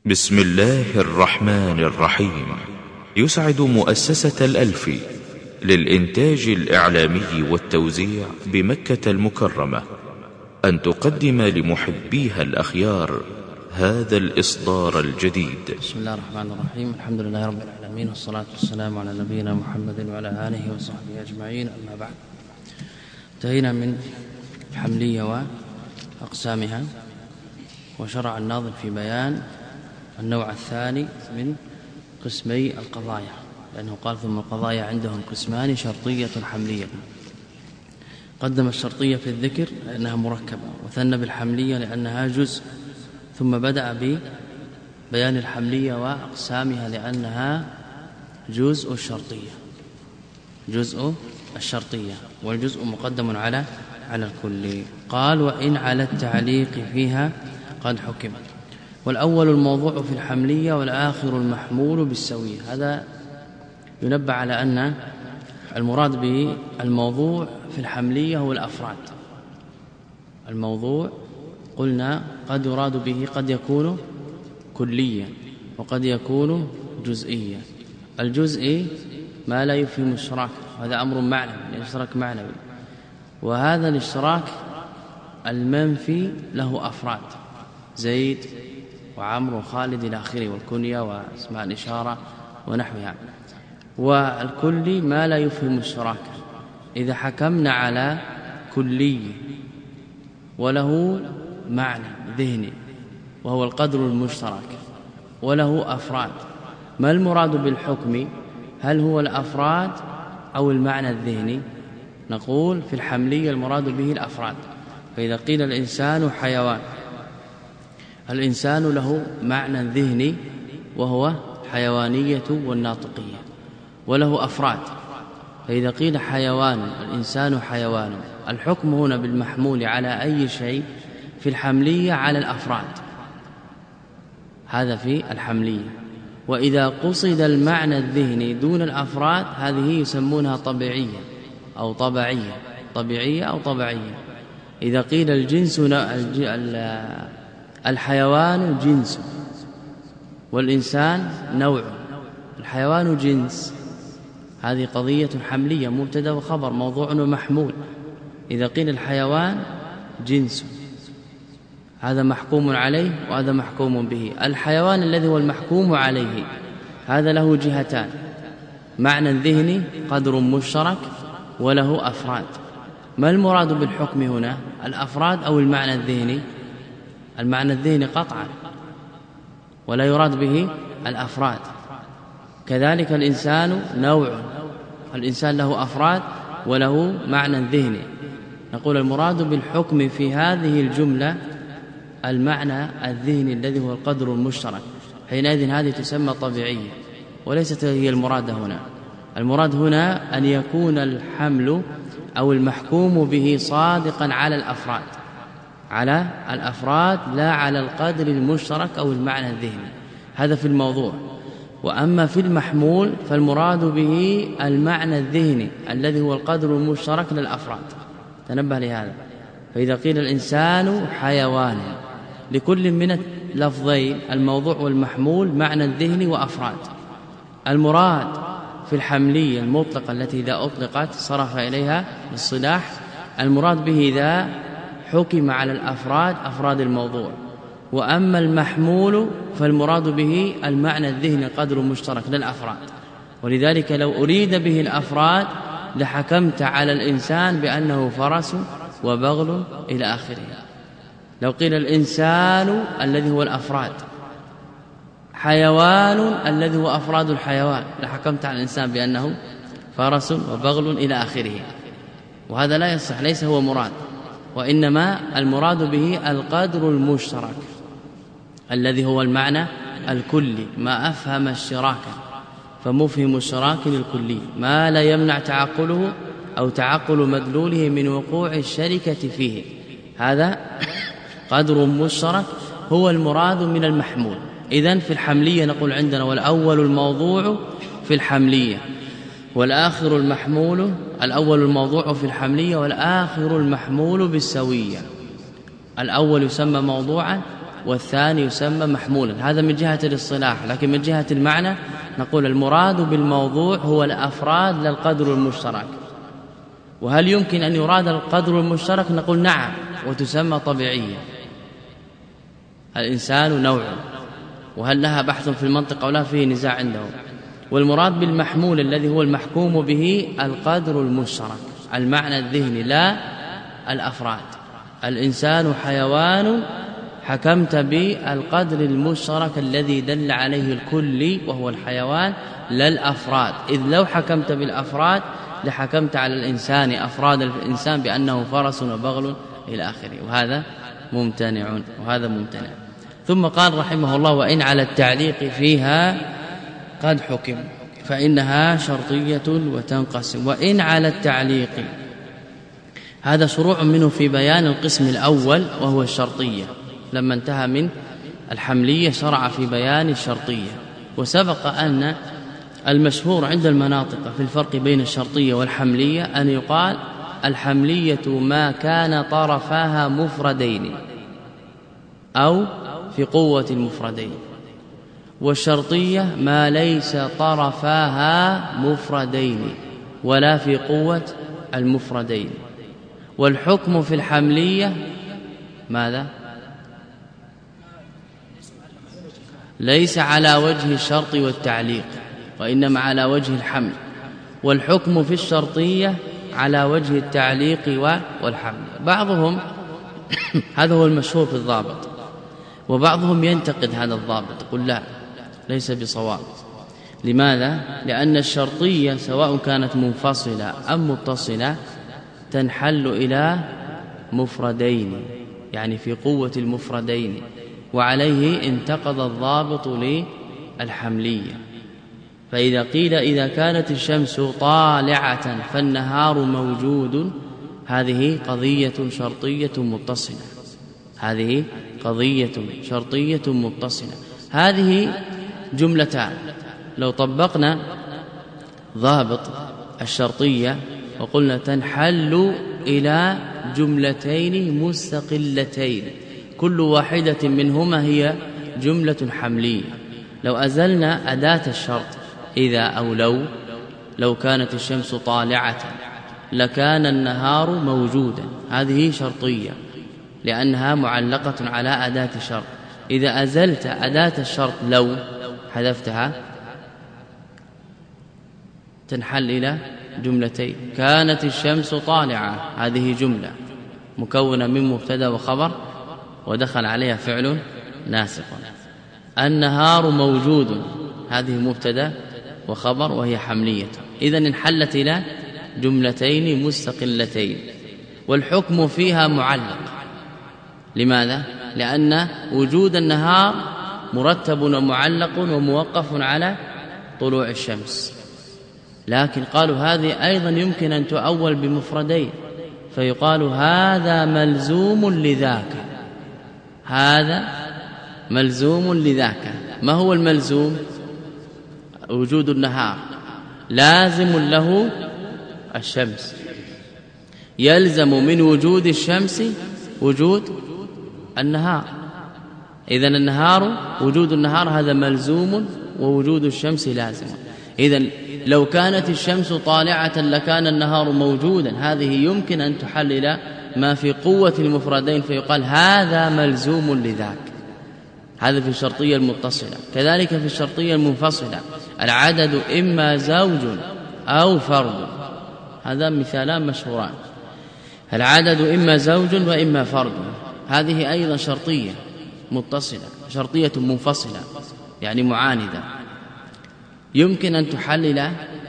بسم الله الرحمن الرحيم. يسعد مؤسسة الألفي للإنتاج الإعلامي والتوزيع بمكة المكرمة أن تقدم لمحبيها الأخيار هذا الإصدار الجديد. بسم الله الرحمن الرحيم. الحمد لله رب العالمين، والصلاة والسلام على نبينا محمد وعلى آله وصحبه أجمعين. أما بعد، انتهينا من الحملية وأقسامها، وشرع الناظم في بيان النوع الثاني من قسمي القضايا، لأنه قال ثم القضايا عندهم قسمان: شرطية حملية. قدم الشرطية في الذكر لأنها مركبة، وثنى بالحملية لأنها جزء، ثم بدأ ببيان الحملية وأقسامها لأنها جزء الشرطية، والجزء مقدم على الكل. قال: وإن على التعليق فيها قد حكم. والأول الموضوع في الحملية، والآخر المحمول بالسوية. هذا ينبه على أن المراد به الموضوع في الحملية هو الأفراد. الموضوع قلنا قد يراد به قد يكون كليا وقد يكون جزئيا. الجزئي ما لا يفهم الاشتراك، هذا أمر معنوي، الاشتراك معنوي، وهذا الاشتراك المنفي له أفراد: زيد وعمرو وخالد إلى آخره، والكنية واسماء الإشارة ونحوها. والكلي ما لا يفهم الاشتراك. إذا حكمنا على كلي وله معنى ذهني وهو القدر المشترك وله أفراد، ما المراد بالحكم؟ هل هو الأفراد أو المعنى الذهني؟ نقول في الحملية المراد به الأفراد. فإذا قيل الإنسان حيوان، الإنسان له معنى ذهني وهو حيوانية والناطقية، وله أفراد. فإذا قيل حيوان، الإنسان حيوان، الحكم هنا بالمحمول على أي شيء في الحملية على الأفراد، هذا في الحملية. وإذا قصد المعنى الذهني دون الأفراد، هذه يسمونها طبيعية أو طبيعية. إذا قيل الجنس الحيوان جنس والإنسان نوع، الحيوان جنس، هذه قضية حملية، مبتدا وخبر، موضوع ومحمول. إذا قيل الحيوان جنس، هذا محكوم عليه وهذا محكوم به. الحيوان الذي هو المحكوم عليه هذا له جهتان: معنى ذهني قدر مشترك وله أفراد. ما المراد بالحكم هنا؟ الأفراد أو المعنى الذهني؟ المعنى الذهني قطعا، ولا يراد به الأفراد. كذلك الإنسان نوع، الإنسان له أفراد وله معنى ذهني. نقول المراد بالحكم في هذه الجملة المعنى الذهني الذي هو القدر المشترك. حينئذ هذه تسمى طبيعية، وليست هي المراد هنا. المراد هنا أن يكون الحمل أو المحكوم به صادقا على الأفراد لا على القدر المشترك أو المعنى الذهني، هذا في الموضوع. وأما في المحمول فالمراد به المعنى الذهني الذي هو القدر المشترك للأفراد. تنبه لهذا. فإذا قيل الإنسان حيوان، لكل من اللفظين الموضوع والمحمول معنى الذهني وأفراد. المراد في الحملية المطلقة التي إذا أطلقت صرف إليها الصلاح، المراد به إذا حكم على الأفراد أفراد الموضوع. وأما المحمول فالمراد به المعنى الذهني قدر مشترك للأفراد. ولذلك لو أريد به الأفراد لحكمت على الإنسان بأنه فرس وبغل إلى آخره. لو قيل الإنسان الذي هو الأفراد، حيوان الذي هو أفراد الحيوان، لحكمت على الإنسان بأنه فرس وبغل إلى آخره. وهذا لا يصح، ليس هو مراد، وإنما المراد به القدر المشترك الذي هو المعنى الكلي، ما أفهم اشتراكا فمفهم اشتراك للكلي، ما لا يمنع تعقله أو تعقل مدلوله من وقوع الشركة فيه. هذا قدر مشترك هو المراد من المحمول. إذن في الحملية نقول عندنا: والأول الموضوع في الحملية والآخر المحمول. الأول الموضوع في الحملية والآخر المحمول بالسوية. الأول يسمى موضوعا والثاني يسمى محمولا. هذا من جهة الاصطلاح، لكن من جهة المعنى نقول المراد بالموضوع هو الأفراد للقدر المشترك. وهل يمكن أن يراد القدر المشترك؟ نقول نعم، وتسمى طبيعية. الإنسان نوع، وهل لها بحث في المنطق أو لا؟ فيه نزاع عندهم. والمراد بالمحمول الذي هو المحكوم به القدر المشترك، المعنى الذهني لا الأفراد. الإنسان حيوان حكمت بالقدر المشترك الذي دل عليه الكل وهو الحيوان لا الأفراد، إذ لو حكمت بالأفراد لحكمت على الإنسان أفراد الإنسان بأنه فرس وبغل إلى آخره، وهذا ممتنع وهذا ممتنع. ثم قال رحمه الله: وإن على التعليق فيها قد حكم فإنها شرطية وتنقسم. وإن على التعليق، هذا شروع منه في بيان القسم الأول وهو الشرطية. لما انتهى من الحملية شرع في بيان الشرطية. وسبق أن المشهور عند المناطق في الفرق بين الشرطية والحملية أن يقال الحملية ما كان طرفاها مفردين أو في قوة المفردين، والشرطية ما ليس طرفاها مفردين ولا في قوة المفردين. والحكم في الحملية ماذا؟ ليس على وجه الشرط والتعليق، وإنما على وجه الحمل. والحكم في الشرطية على وجه التعليق والحمل. بعضهم هذا هو المشهور في الضابط، وبعضهم ينتقد هذا الضابط، يقول لا ليس بصواب. لماذا؟ لأن الشرطية سواء كانت منفصلة أم متصلة تنحل إلى مفردين، يعني في قوة المفردين، وعليه انتقض الضابط للحملية. فإذا قيل إذا كانت الشمس طالعة فالنهار موجود، هذه قضية شرطية متصلة، هذه قضية شرطية متصلة. هذه جملتان. لو طبقنا ضابط الشرطية وقلنا تنحل إلى جملتين مستقلتين كل واحدة منهما هي جملة حملية، لو أزلنا أداة الشرط إذا أو لو كانت الشمس طالعة لكان النهار موجودا، هذه شرطية لأنها معلقة على أداة الشرط. إذا أزلت أداة الشرط لو حذفتها تنحل إلى جملتين. كانت الشمس طالعة، هذه جملة مكونة من مبتدا وخبر ودخل عليها فعل ناسخ. النهار موجود، هذه مبتدا وخبر وهي حملية، إذن انحلت إلى جملتين مستقلتين. والحكم فيها معلق. لماذا؟ لأن وجود النهار مرتب ومعلق وموقف على طلوع الشمس. لكن قالوا هذه أيضا يمكن أن تؤول بمفردين، فيقال هذا ملزوم لذاك، هذا ملزوم لذاك. ما هو الملزوم؟ وجود النهار، لازم له الشمس، يلزم من وجود الشمس وجود النهار. إذن النهار، وجود النهار هذا ملزوم ووجود الشمس لازم. إذن لو كانت الشمس طالعة لكان النهار موجودا، هذه يمكن أن تحلل ما في قوة المفردين فيقال هذا ملزوم لذاك. هذا في الشرطية المتصلة. كذلك في الشرطية المنفصلة العدد إما زوج أو فرد، هذا مثالان مشهوران. العدد إما زوج وإما فرد، هذه أيضا شرطية متصلة، شرطية منفصلة يعني معاندة، يمكن أن تحلل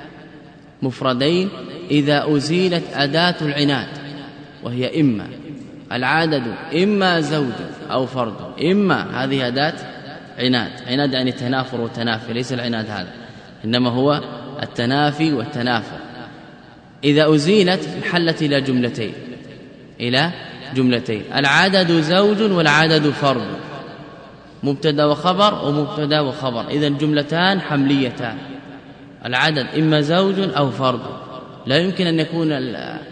مفردين إذا أزيلت أداة العناد وهي إما. العدد إما زوج أو فرد، إما هذه أداة عناد، عناد يعني التنافر والتنافي، ليس العناد هذا، إنما هو التنافي والتنافر. إذا أزيلت حلت إلى جملتين، إلى جملتين. العدد زوج والعدد فرد، مبتدا وخبر ومبتدا وخبر، إذن جملتان حمليتان. العدد إما زوج أو فرد، لا يمكن أن يكون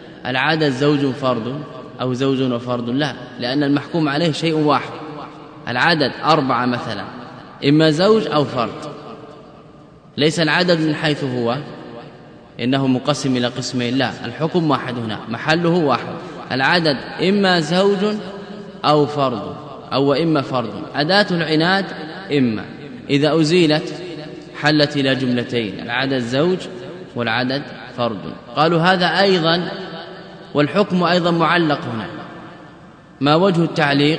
العدد زوج فرد أو زوج وفرد، لا، لأن المحكوم عليه شيء واحد، العدد 4 مثلا إما زوج أو فرد، ليس العدد من حيث هو إنه مقسم إلى قسمين، لا، الحكم واحد هنا، محله واحد. العدد إما زوج أو فرد أو إما فرد. أداة العناد إما إذا أزيلت حلت إلى جملتين، العدد زوج والعدد فرد. قالوا هذا أيضا والحكم أيضا معلق هنا. ما وجه التعليق؟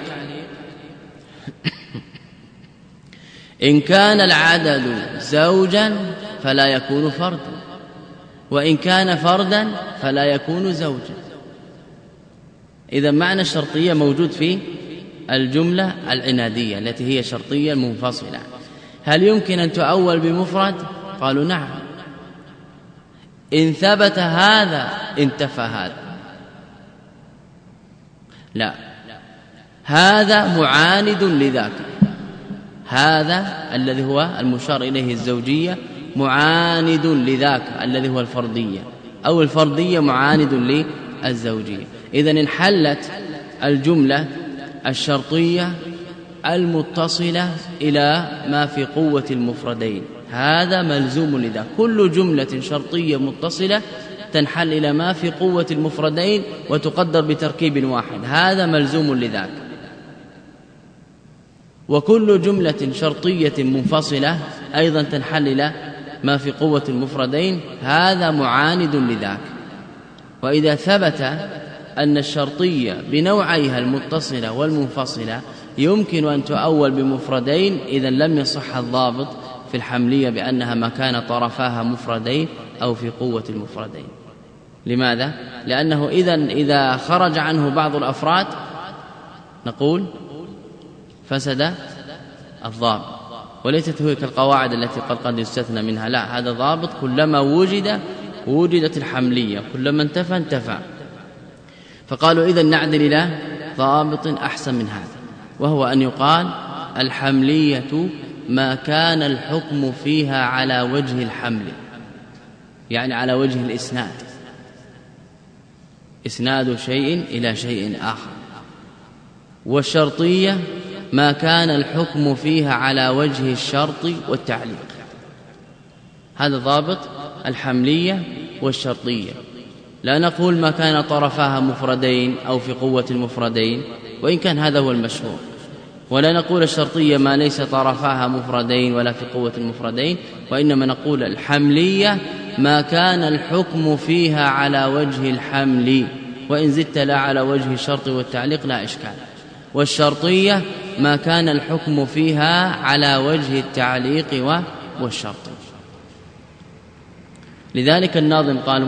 إن كان العدد زوجا فلا يكون فردا، وإن كان فردا فلا يكون زوجا. إذا معنى الشرطية موجود في الجملة العنادية التي هي شرطية منفصلة. هل يمكن أن تؤول بمفرد؟ قالوا نعم، إن ثبت هذا انتفى هذا. لا، هذا معاند لذاك، هذا الذي هو المشار إليه الزوجية معاند لذاك الذي هو الفردية، أو الفردية معاند للزوجية. إذن انحلت الجملة الشرطية المتصلة إلى ما في قوة المفردين، هذا ملزوم لذاك. كل جملة شرطية متصلة تنحل إلى ما في قوة المفردين وتقدر بتركيب واحد، هذا ملزوم لذاك. وكل جملة شرطية منفصلة أيضا تنحل إلى ما في قوة المفردين، هذا معاند لذاك. وإذا ثبت أن الشرطية بنوعيها المتصلة والمنفصلة يمكن أن تؤول بمفردين، إذن لم يصح الضابط في الحملية بأنها ما كان طرفاها مفردين أو في قوة المفردين. لماذا؟ لأنه إذا خرج عنه بعض الأفراد نقول فسد الضابط، وليست هي كالقواعد التي قد يستثنى منها، لا، هذا ضابط كلما وجدت الحملية، كلما انتفى. فقالوا إذن نعدل إلى ضابط أحسن من هذا، وهو أن يقال الحملية ما كان الحكم فيها على وجه الحمل، يعني على وجه الإسناد، إسناد شيء إلى شيء آخر. والشرطية ما كان الحكم فيها على وجه الشرط والتعليق. هذا ضابط الحملية والشرطية. لا نقول ما كان طرفاها مفردين أو في قوة المفردين، وإن كان هذا هو المشهور، ولا نقول الشرطية ما ليس طرفاها مفردين ولا في قوة المفردين، وإنما نقول الحملية ما كان الحكم فيها على وجه الحمل، وإن زدت لا على وجه الشرط والتعليق لا إشكال. والشرطية ما كان الحكم فيها على وجه التعليق والشرط. لذلك الناظم قال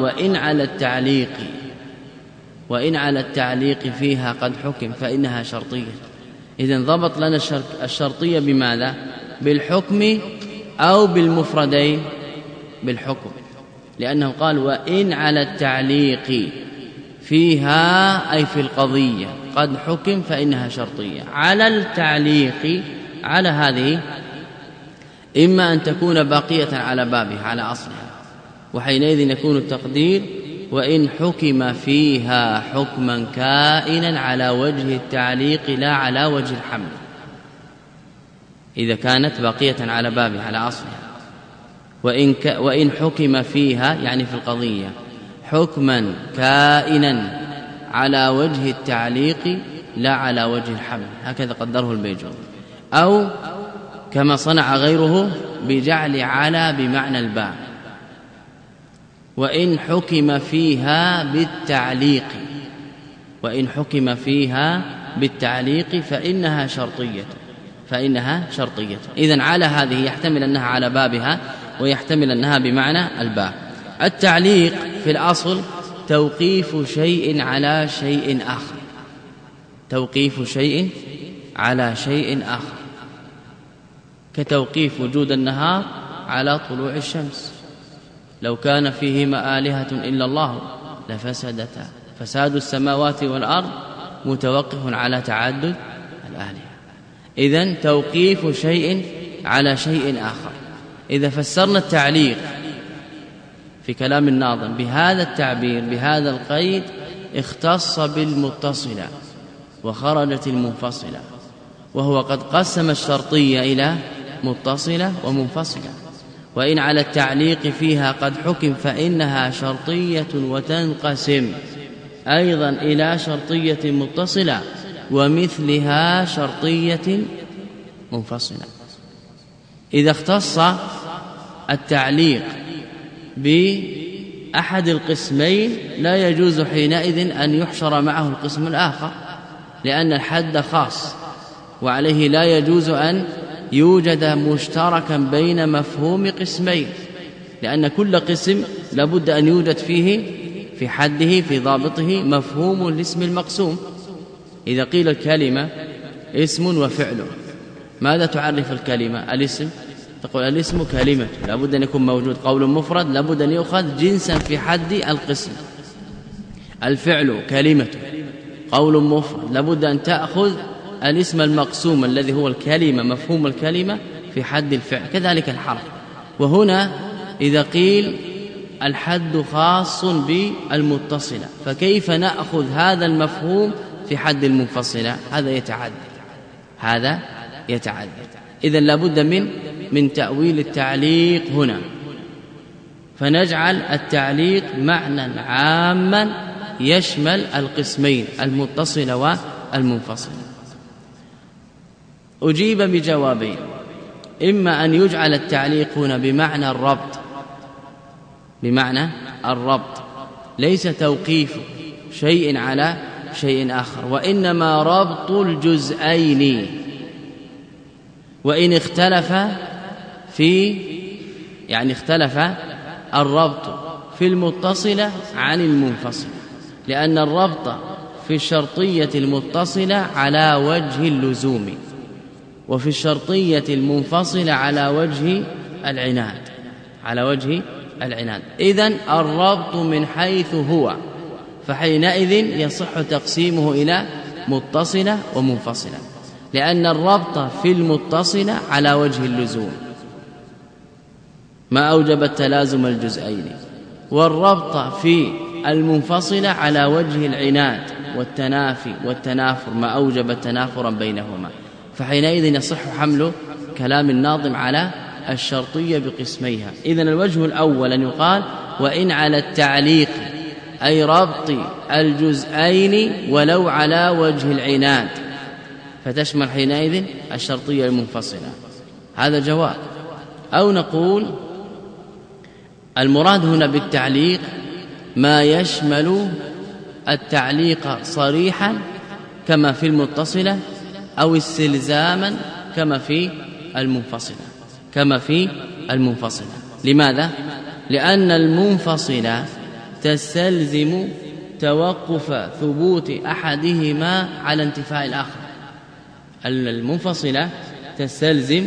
وإن على التعليق فيها قد حكم فإنها شرطية. إذن ضبط لنا الشرطية بماذا؟ بالحكم أو بالمفردين؟ بالحكم، لأنه قال وإن على التعليق فيها أي في القضية قد حكم فإنها شرطية. على التعليق، على هذه إما أن تكون باقية على بابها على أصلها، وحينئذ يكون التقدير وإن حكم فيها حكما كائنا على وجه التعليق لا على وجه الحمل، إذا كانت باقية على بابها على أصلها. وإن حكم فيها يعني في القضية حكما كائنا على وجه التعليق لا على وجه الحمل، هكذا قدره البيجوري. أو كما صنع غيره بجعل على بمعنى الباء، وإن حكم فيها بالتعليق فإنها شرطية. إذن على هذه يحتمل أنها على بابها ويحتمل أنها بمعنى الباء. التعليق في الأصل توقيف شيء على شيء آخر، توقيف شيء على شيء آخر، كتوقيف وجود النهار على طلوع الشمس. لو كان فيهما آلهة إلا الله لفسدتا، فساد السماوات والأرض متوقف على تعدد الآلهة. إذن توقيف شيء على شيء آخر. إذا فسرنا التعليق في كلام الناظم بهذا التعبير بهذا القيد اختص بالمتصلة وخرجت المنفصلة، وهو قد قسم الشرطية إلى متصلة ومنفصلة. وإن على التعليق فيها قد حكم فإنها شرطية وتنقسم أيضا إلى شرطية متصلة ومثلها شرطية منفصلة. إذا اختص التعليق بأحد القسمين لا يجوز حينئذ أن يحشر معه القسم الآخر، لأن الحد خاص، وعليه لا يجوز أن يوجد مشتركا بين مفهوم قسمين، لأن كل قسم لابد أن يوجد فيه في حده في ضابطه مفهوم الاسم المقسوم. إذا قيل الكلمة اسم وفعل، ماذا تعرف الكلمة؟ الاسم، تقول الاسم كلمة، لابد أن يكون موجود قول مفرد، لابد أن يؤخذ جنسا في حد القسم. الفعل كلمة قول مفرد، لابد أن تأخذ الاسم المقسوم الذي هو الكلمة مفهوم الكلمة في حد الفعل، كذلك الحرف. وهنا إذا قيل الحد خاص بالمتصلة، فكيف نأخذ هذا المفهوم في حد المنفصلة؟ هذا يتعدد. إذن لابد من تأويل التعليق هنا، فنجعل التعليق معنى عاما يشمل القسمين المتصلة والمنفصلة. أجيب بجوابين: إما أن يجعل التعليق هنا بمعنى الربط، ليس توقيف شيء على شيء آخر، وإنما ربط الجزئين، وإن اختلف الربط في المتصلة عن المنفصلة، لأن الربط في الشرطية المتصلة على وجه اللزوم، وفي الشرطية المنفصلة على وجه العناد. إذن الربط من حيث هو، فحينئذ يصح تقسيمه إلى متصلة ومنفصلة، لأن الربط في المتصلة على وجه اللزوم ما أوجب التلازم الجزئين، والربط في المنفصلة على وجه العناد والتنافي والتنافر ما أوجب تنافرا بينهما. فحينئذ يصح حمل كلام الناظم على الشرطية بقسميها. إذن الوجه الأول أن يقال وإن على التعليق، أي ربط الجزئين ولو على وجه العناد، فتشمل حينئذ الشرطية المنفصلة. هذا جواب. أو نقول المراد هنا بالتعليق ما يشمل التعليق صريحا كما في المتصلة، أو استلزاما كما في المنفصلة. لماذا؟ لأن المنفصلة تستلزم توقف ثبوت أحدهما على انتفاء الآخر. المنفصلة تستلزم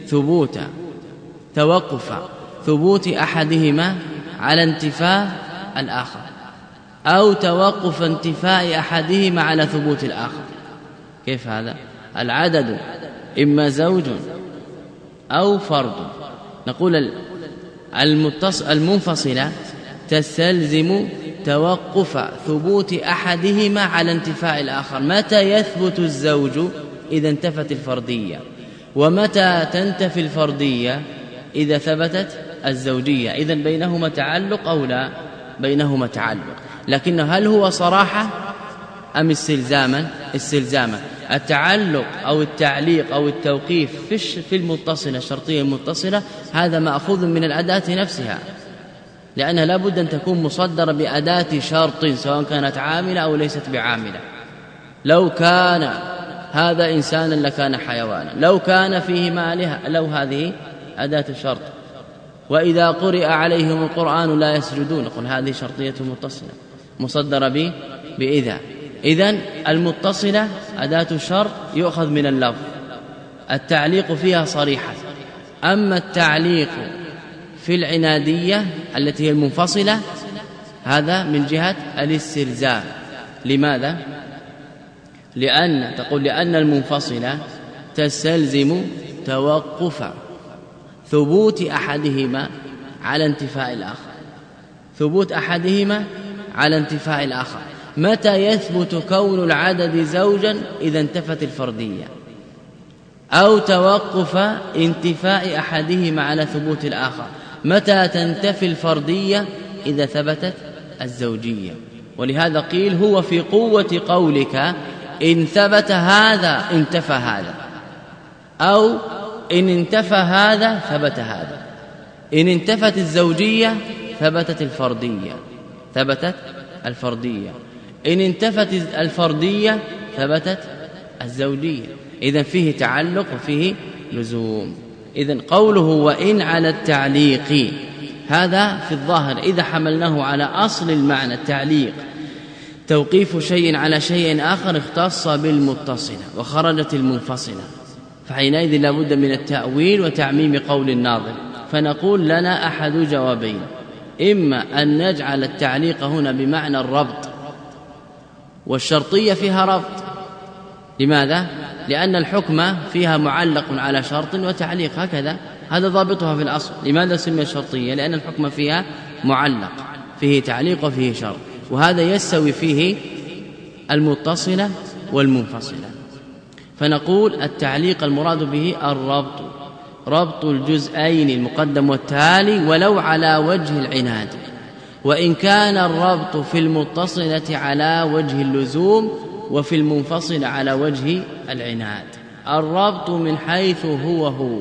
توقف ثبوت أحدهما على انتفاء الآخر، أو توقف انتفاء أحدهما على ثبوت الآخر. كيف هذا؟ العدد إما زوج أو فرد. نقول المنفصلة تستلزم توقف ثبوت أحدهما على انتفاء الآخر. متى يثبت الزوج؟ إذا انتفت الفردية. ومتى تنتفي الفردية؟ إذا ثبتت الزوجية. إذن بينهما تعلق أو لا؟ بينهما تعلق، لكن هل هو صراحة أم استلزاما؟ التعلق أو التعليق أو التوقيف في المتصلة الشرطية المتصلة هذا مأخوذ من الأداة نفسها، لأنها لا بد أن تكون مصدرة بأداة شرط سواء كانت عاملة أو ليست بعاملة. لو كان هذا إنسانا لكان حيوانا، لو كان فيه مالها، لو هذه أداة الشرط. وإذا قرئ عليهم القرآن لا يسجدون، نقول هذه شرطية متصلة مصدرة بإذا. إذن المتصلة أداة الشرط يؤخذ من اللفظ، التعليق فيها صريحة. أما التعليق في العنادية التي هي المنفصلة هذا من جهة الاستلزام. لماذا؟ لأن المنفصلة تستلزم توقف ثبوت أحدهما على انتفاء الآخر. متى يثبت كون العدد زوجا؟ إذا انتفت الفردية. أو توقف انتفاء أحدهما على ثبوت الآخر. متى تنتفي الفردية؟ إذا ثبتت الزوجية. ولهذا قيل هو في قوة قولك إن ثبت هذا انتفى هذا، أو إن انتفى هذا ثبت هذا. إن انتفت الزوجية ثبتت الفردية، إن انتفت الفردية ثبتت الزوجية. إذن فيه تعلق وفيه لزوم. إذن قوله وإن على التعليق، هذا في الظاهر إذا حملناه على أصل المعنى التعليق توقيف شيء على شيء آخر اختص بالمتصلة وخرجت المنفصلة، فحينئذ لا بد من التأويل وتعميم قول الناظم. فنقول لنا أحد جوابين: إما أن نجعل التعليق هنا بمعنى الربط، والشرطية فيها ربط. لماذا؟ لأن الحكم فيها معلق على شرط وتعليق، هكذا هذا ضابطها في الأصل. لماذا سمي شرطية؟ لأن الحكم فيها معلق، فيه تعليق وفيه شرط، وهذا يستوي فيه المتصلة والمنفصلة. فنقول التعليق المراد به الربط، ربط الجزئين المقدم والتالي ولو على وجه العناد، وإن كان الربط في المتصلة على وجه اللزوم وفي المنفصل على وجه العناد. الربط من حيث هو.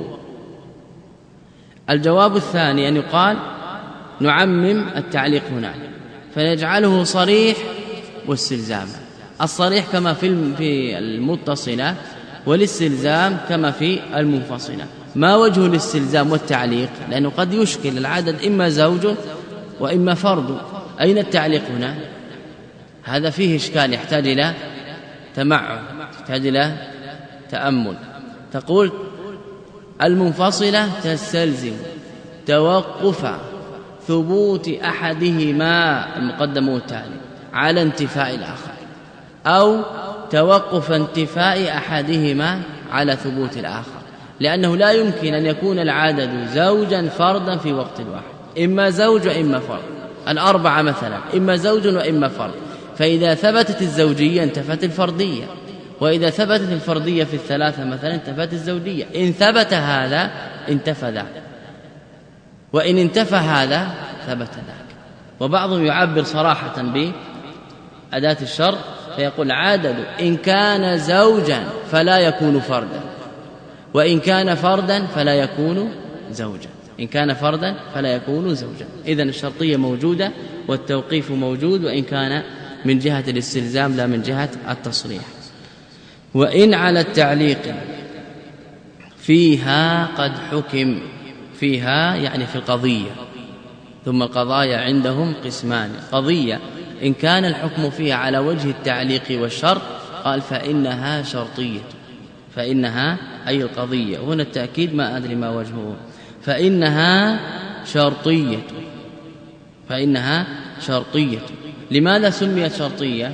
الجواب الثاني أن يقال نعمم التعليق هنا فنجعله صريح واستلزام. الصريح كما في المتصلة، والاستلزام كما في المنفصلة. ما وجه الاستلزام والتعليق؟ لأنه قد يشكل العدد إما زوج وإما فرد. أين التعليق هنا؟ هذا فيه إشكال يحتاج إلى تمعن، يحتاج إلى تأمل. تقول المنفصلة تستلزم توقف ثبوت أحدهما المقدم والتالي على انتفاء الآخر، أو توقف انتفاء أحدهما على ثبوت الآخر، لأنه لا يمكن أن يكون العدد زوجا فردا في وقت واحد، إما زوج وإما فرد. الأربعة مثلا إما زوج وإما فرد، فإذا ثبتت الزوجية انتفت الفردية، وإذا ثبتت الفردية في الثلاثة مثلا انتفت الزوجية. إن ثبت هذا انتفى ذاك، وإن انتفى هذا ثبت ذاك. وبعضهم يعبر صراحة بأداة الشرط فيقول عدد إن كان زوجا فلا يكون فردا، وإن كان فردا فلا يكون زوجا. إن كان فردا فلا يكون زوجا. إذن الشرطية موجودة والتوقيف موجود، وإن كان من جهة الاستلزام لا من جهة التصريح. وإن على التعليق فيها قد حكم، فيها يعني في القضية. ثم القضايا عندهم قسمان: قضية إن كان الحكم فيها على وجه التعليق والشرط قال فإنها شرطية، فإنها أي القضية، هنا التأكيد ما أدري ما وجهه، فإنها شرطية، فإنها شرطية. لماذا سميت شرطية؟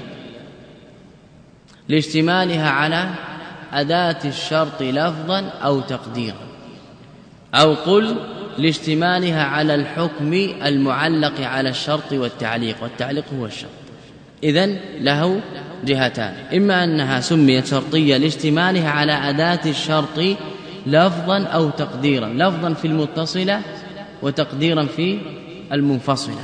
لاشتمالها على أداة الشرط لفظا أو تقديرا، أو قل لاشتمالها على الحكم المعلق على الشرط والتعليق، والتعليق هو الشرط. إذن له جهتان: إما أنها سميت شرطية لاشتمالها على أداة الشرط لفظا أو تقديرا، لفظا في المتصلة وتقديرا في المنفصلة،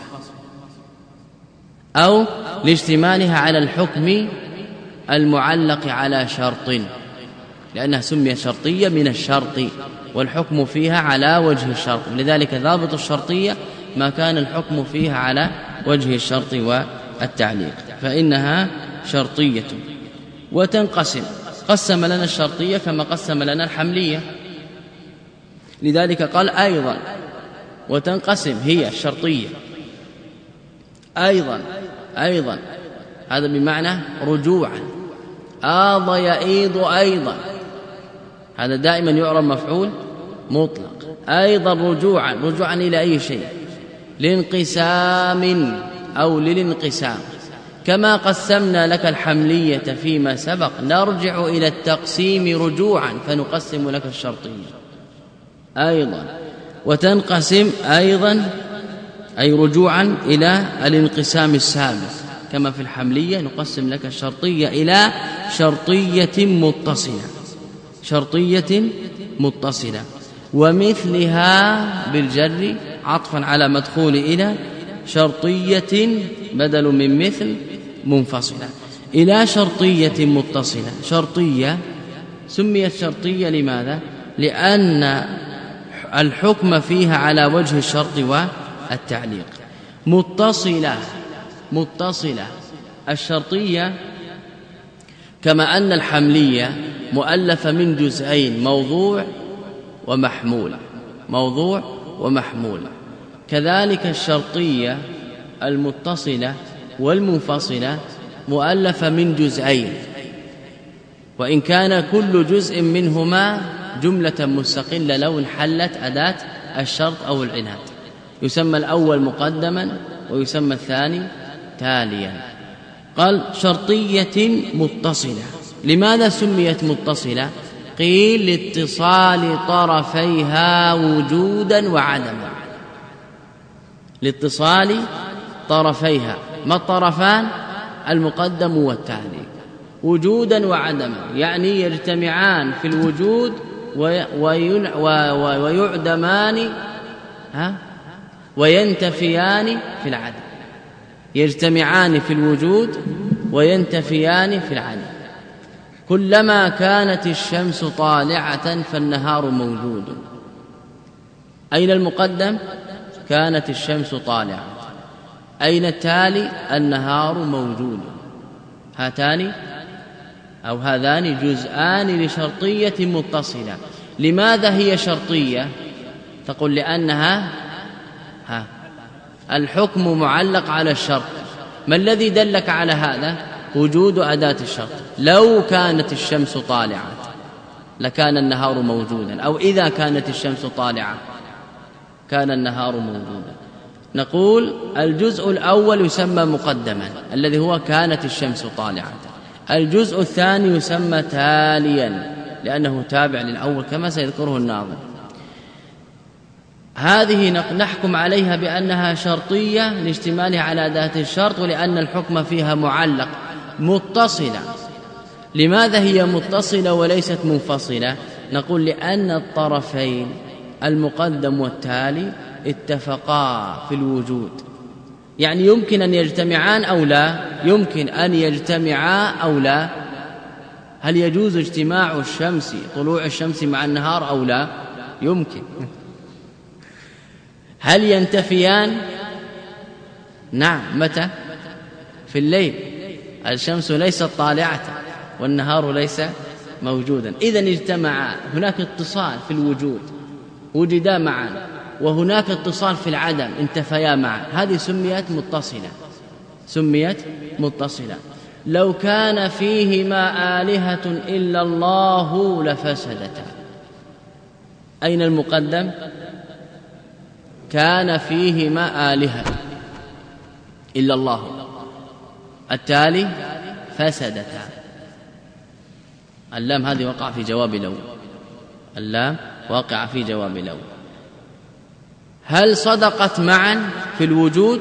أو لاشتمالها على الحكم المعلق على شرط، لأنها سميت شرطية من الشرط والحكم فيها على وجه الشرط. لذلك ضابط الشرطية ما كان الحكم فيها على وجه الشرط والتعليق، فإنها شرطية. وتنقسم، قسم لنا الشرطية كما قسم لنا الحملية، لذلك قال أيضا وتنقسم هي الشرطية أيضا هذا بمعنى رجوعا. آض يئيض أيضا، هذا دائما يعرب مفعول مطلق. أيضا رجوعا إلى أي شيء؟ لانقسام أو للانقسام. كما قسمنا لك الحملية فيما سبق نرجع إلى التقسيم رجوعا فنقسم لك الشرطية أيضا. وتنقسم أيضا أي رجوعا إلى الانقسام السابق، كما في الحملية نقسم لك الشرطية إلى شرطية متصلة، شرطية متصلة. ومثلها بالجر عطفا على مدخول إلى شرطية بدل من مثل منفصلة إلى شرطية متصلة. شرطية سميت شرطية لماذا؟ لأن الحكم فيها على وجه الشرط والتعليق. متصلة الشرطية كما أن الحملية مؤلفة من جزئين موضوع ومحمول كذلك الشرطية المتصلة والمنفصلة مؤلفة من جزئين، وإن كان كل جزء منهما جملة مستقلة لو انحلت أداة الشرط أو العناد. يسمى الأول مقدما ويسمى الثاني تاليا. قال شرطية متصلة. لماذا سميت متصلة؟ قيل لاتصال طرفيها وجودا وعدما. لاتصال طرفيها. ما الطرفان؟ المقدم والتالي وجودا وعدما، يعني يجتمعان في الوجود ويعدمان وينتفيان في العدم. يجتمعان في الوجود وينتفيان في العدم. كلما كانت الشمس طالعة فالنهار موجود. أين المقدم؟ كانت الشمس طالعة. أين التالي؟ النهار موجود. هاتان أو هذان جزءان لشرطية متصلة. لماذا هي شرطية؟ تقول لأنها الحكم معلق على الشرط. ما الذي دلك على هذا؟ وجود أداة الشرط. لو كانت الشمس طالعة لكان النهار موجودا، أو إذا كانت الشمس طالعة كان النهار موجودا. نقول الجزء الأول يسمى مقدما الذي هو كانت الشمس طالعة. الجزء الثاني يسمى تاليا لأنه تابع للأول كما سيذكره الناظم. هذه نحكم عليها بأنها شرطية لاشتمالها على أداة الشرط ولأن الحكم فيها معلق. متصلة. لماذا هي متصلة وليست منفصلة؟ نقول لأن الطرفين المقدم والتالي اتفقا في الوجود، يعني يمكن أن يجتمعان أو لا؟ يمكن أن يجتمعا أو لا؟ هل يجوز اجتماع الشمس طلوع الشمس مع النهار أو لا؟ يمكن. هل ينتفيان؟ نعم. متى؟ في الليل. الشمس ليست طالعة والنهار ليس موجودا، إذن اجتمعا. هناك اتصال في الوجود وجدا معا، وهناك اتصال في العدم انتفيا معا. هذه سميت متصلة. لو كان فيهما آلهة إلا الله لفسدتا. أين المقدم؟ كان فيهما آلهة إلا الله. التالي فسدتا. اللام هذه وقع في جواب لو. اللام واقع في جواب لو. هل صدقت معا في الوجود؟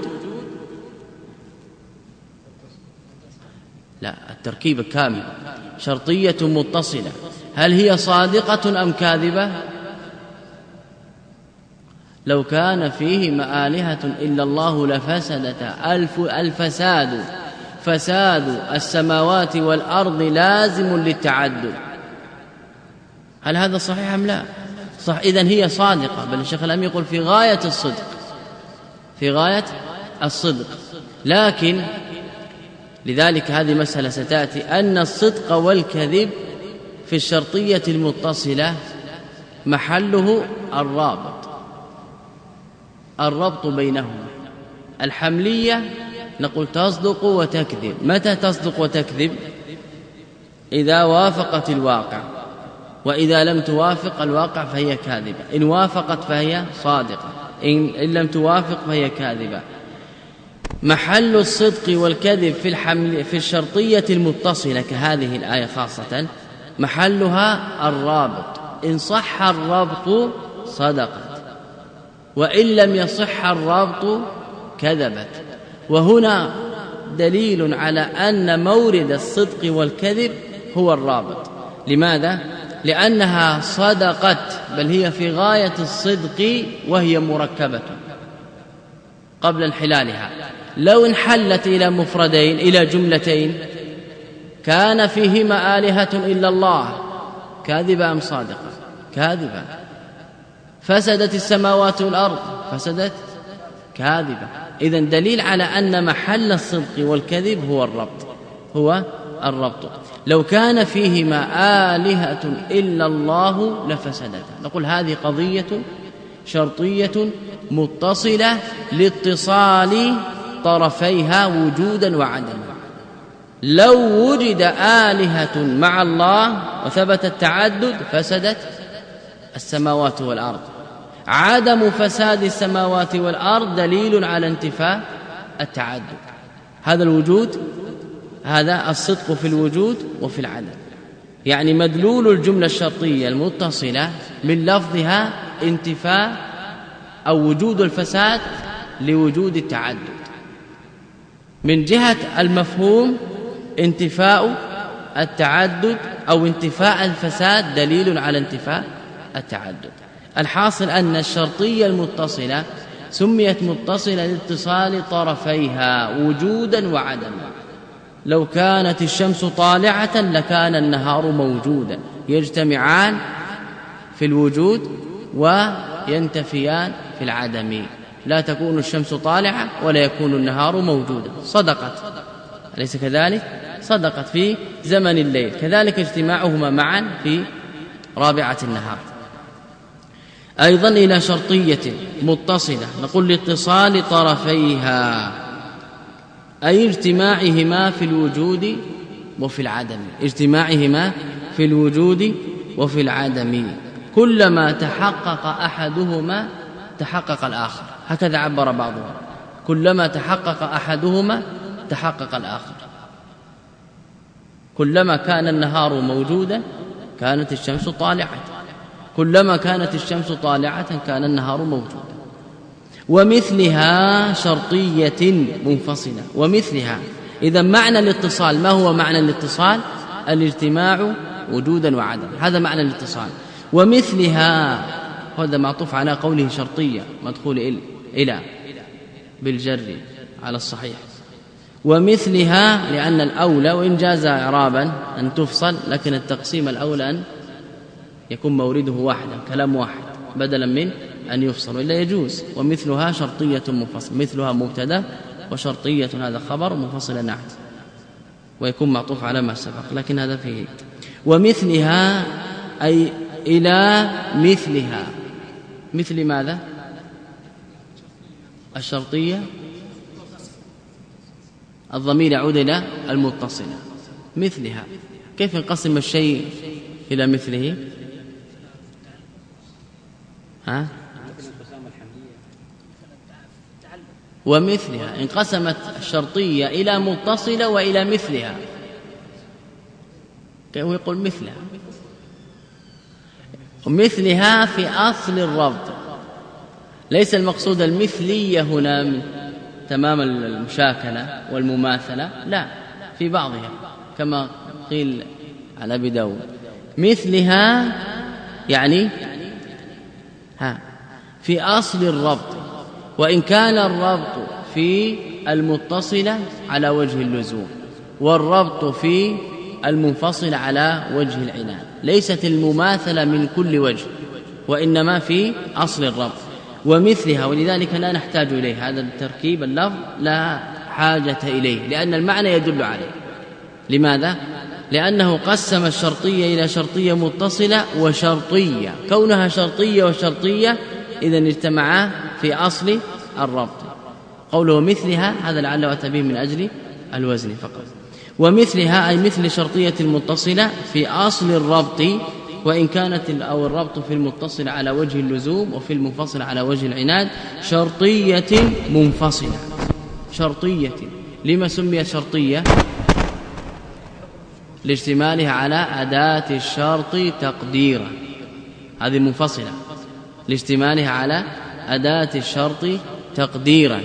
لا، التركيب كامل. شرطية متصلة. هل هي صادقة أم كاذبة؟ لو كان فيهما آلهة إلا الله لفسدتا. الفساد فساد السماوات والأرض لازم للتعدد. هل هذا صحيح أم لا؟ صح. إذن هي صادقة، بل الشيخ الأمين يقول في غاية الصدق. لكن لذلك هذه مسألة ستأتي أن الصدق والكذب في الشرطية المتصلة محله الربط بينهما. الحملية نقول تصدق وتكذب. متى تصدق وتكذب؟ إذا وافقت الواقع، وإذا لم توافق الواقع فهي كاذبة. إن وافقت فهي صادقة، إن لم توافق فهي كاذبة. محل الصدق والكذب في الشرطية المتصلة كهذه الآية خاصة محلها الرابط. إن صح الرابط صدقت، وإن لم يصح الرابط كذبت. وهنا دليل على أن مورد الصدق والكذب هو الرابط. لماذا؟ لأنها صدقت، بل هي في غاية الصدق وهي مركبة قبل انحلالها. لو انحلت إلى مفردين إلى جملتين كان فيهما آلهة إلا الله، كاذبة أم صادقة؟ كاذبة. فسدت السماوات والأرض، فسدت كاذبة. إذن دليل على أن محل الصدق والكذب هو الربط. لو كان فيهما آلهة إلا الله لفسدتا. نقول هذه قضية شرطية متصلة لاتصال طرفيها وجودا وعدما. لو وجد آلهة مع الله وثبت التعدد فسدت السماوات والأرض. عدم فساد السماوات والأرض دليل على انتفاء التعدد. هذا الوجود، هذا الصدق في الوجود وفي العدم. يعني مدلول الجملة الشرطية المتصلة من لفظها انتفاء أو وجود الفساد لوجود التعدد. من جهة المفهوم انتفاء التعدد أو انتفاء الفساد دليل على انتفاء التعدد. الحاصل أن الشرطية المتصلة سميت متصلة لاتصال طرفيها وجودا وعدما. لو كانت الشمس طالعة لكان النهار موجودا، يجتمعان في الوجود وينتفيان في العدم. لا تكون الشمس طالعة ولا يكون النهار موجودا. صدقت، أليس كذلك؟ صدقت في زمن الليل، كذلك اجتماعهما معا في رابعة النهار. أيضا إلى شرطية متصلة نقول لاتصال طرفيها، أي اجتماعهما في الوجود وفي العدم. اجتماعهما في الوجود وفي العدم. كلما تحقق أحدهما تحقق الآخر، هكذا عبر بعضهم. كلما تحقق أحدهما تحقق الآخر. كلما كان النهار موجودا كانت الشمس طالعة، كلما كانت الشمس طالعة كان النهار موجودا. ومثلها شرطية منفصلة. ومثلها، إذا معنى الاتصال، ما هو معنى الاتصال؟ الاجتماع وجودا وعدم، هذا معنى الاتصال. ومثلها هذا معطوف على قوله شرطية مدخول إلى بالجر على الصحيح. ومثلها لأن الأولى وإن جاز إعرابا أن تفصل، لكن التقسيم الأولى أن يكون مورده واحدا، كلام واحد، بدلا من أن يفصل، إلا يجوز. ومثلها شرطية منفصل، مثلها مبتدا وشرطية هذا خبر منفصل نعت، ويكون معطوف على ما سبق، لكن هذا فيه. ومثلها أي إلى مثلها. مثل ماذا؟ الشرطية الضمير يعود إلى المتصلة. مثلها، كيف نقسم الشيء إلى مثله؟ ومثلها انقسمت الشرطية إلى متصلة وإلى مثلها. كيف يقول مثلها؟ ومثلها في أصل الربط، ليس المقصود المثلية هنا تمام المشاكلة والمماثلة، لا، في بعضها كما قيل على أبي داود. مثلها يعني في أصل الربط، وإن كان الربط في المتصلة على وجه اللزوم والربط في المنفصل على وجه العناد. ليست المماثلة من كل وجه، وإنما في أصل الربط. ومثلها، ولذلك لا نحتاج إليه، هذا التركيب اللفظ لا حاجة إليه، لأن المعنى يدل عليه. لماذا؟ لأنه قسم الشرطية إلى شرطية متصلة وشرطية. كونها شرطية وشرطية إذن اجتمعا في أصل الربط. قوله مثلها هذا لعله أتى به من أجل الوزن فقط. ومثلها أي مثل شرطية المتصلة في أصل الربط، وإن كانت أو الربط في المتصل على وجه اللزوم وفي المنفصل على وجه العناد. شرطية منفصلة. شرطية لما سميت شرطية؟ لاشتمالها على أداة الشرط تقديرا، هذه منفصلة لاشتمالها على أداة الشرط تقديرا،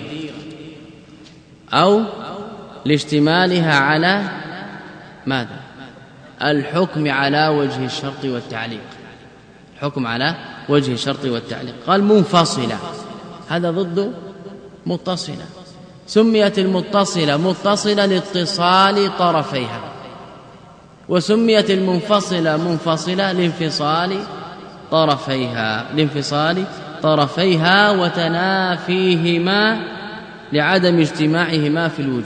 أو لاشتمالها على ماذا؟ الحكم على وجه الشرط والتعليق. الحكم على وجه الشرط والتعليق. قال منفصلة، هذا ضد متصلة. سميت المتصلة متصلة لاتصال طرفيها، وسميت المنفصلة منفصلة لانفصال طرفيها وتنافيهما لعدم اجتماعهما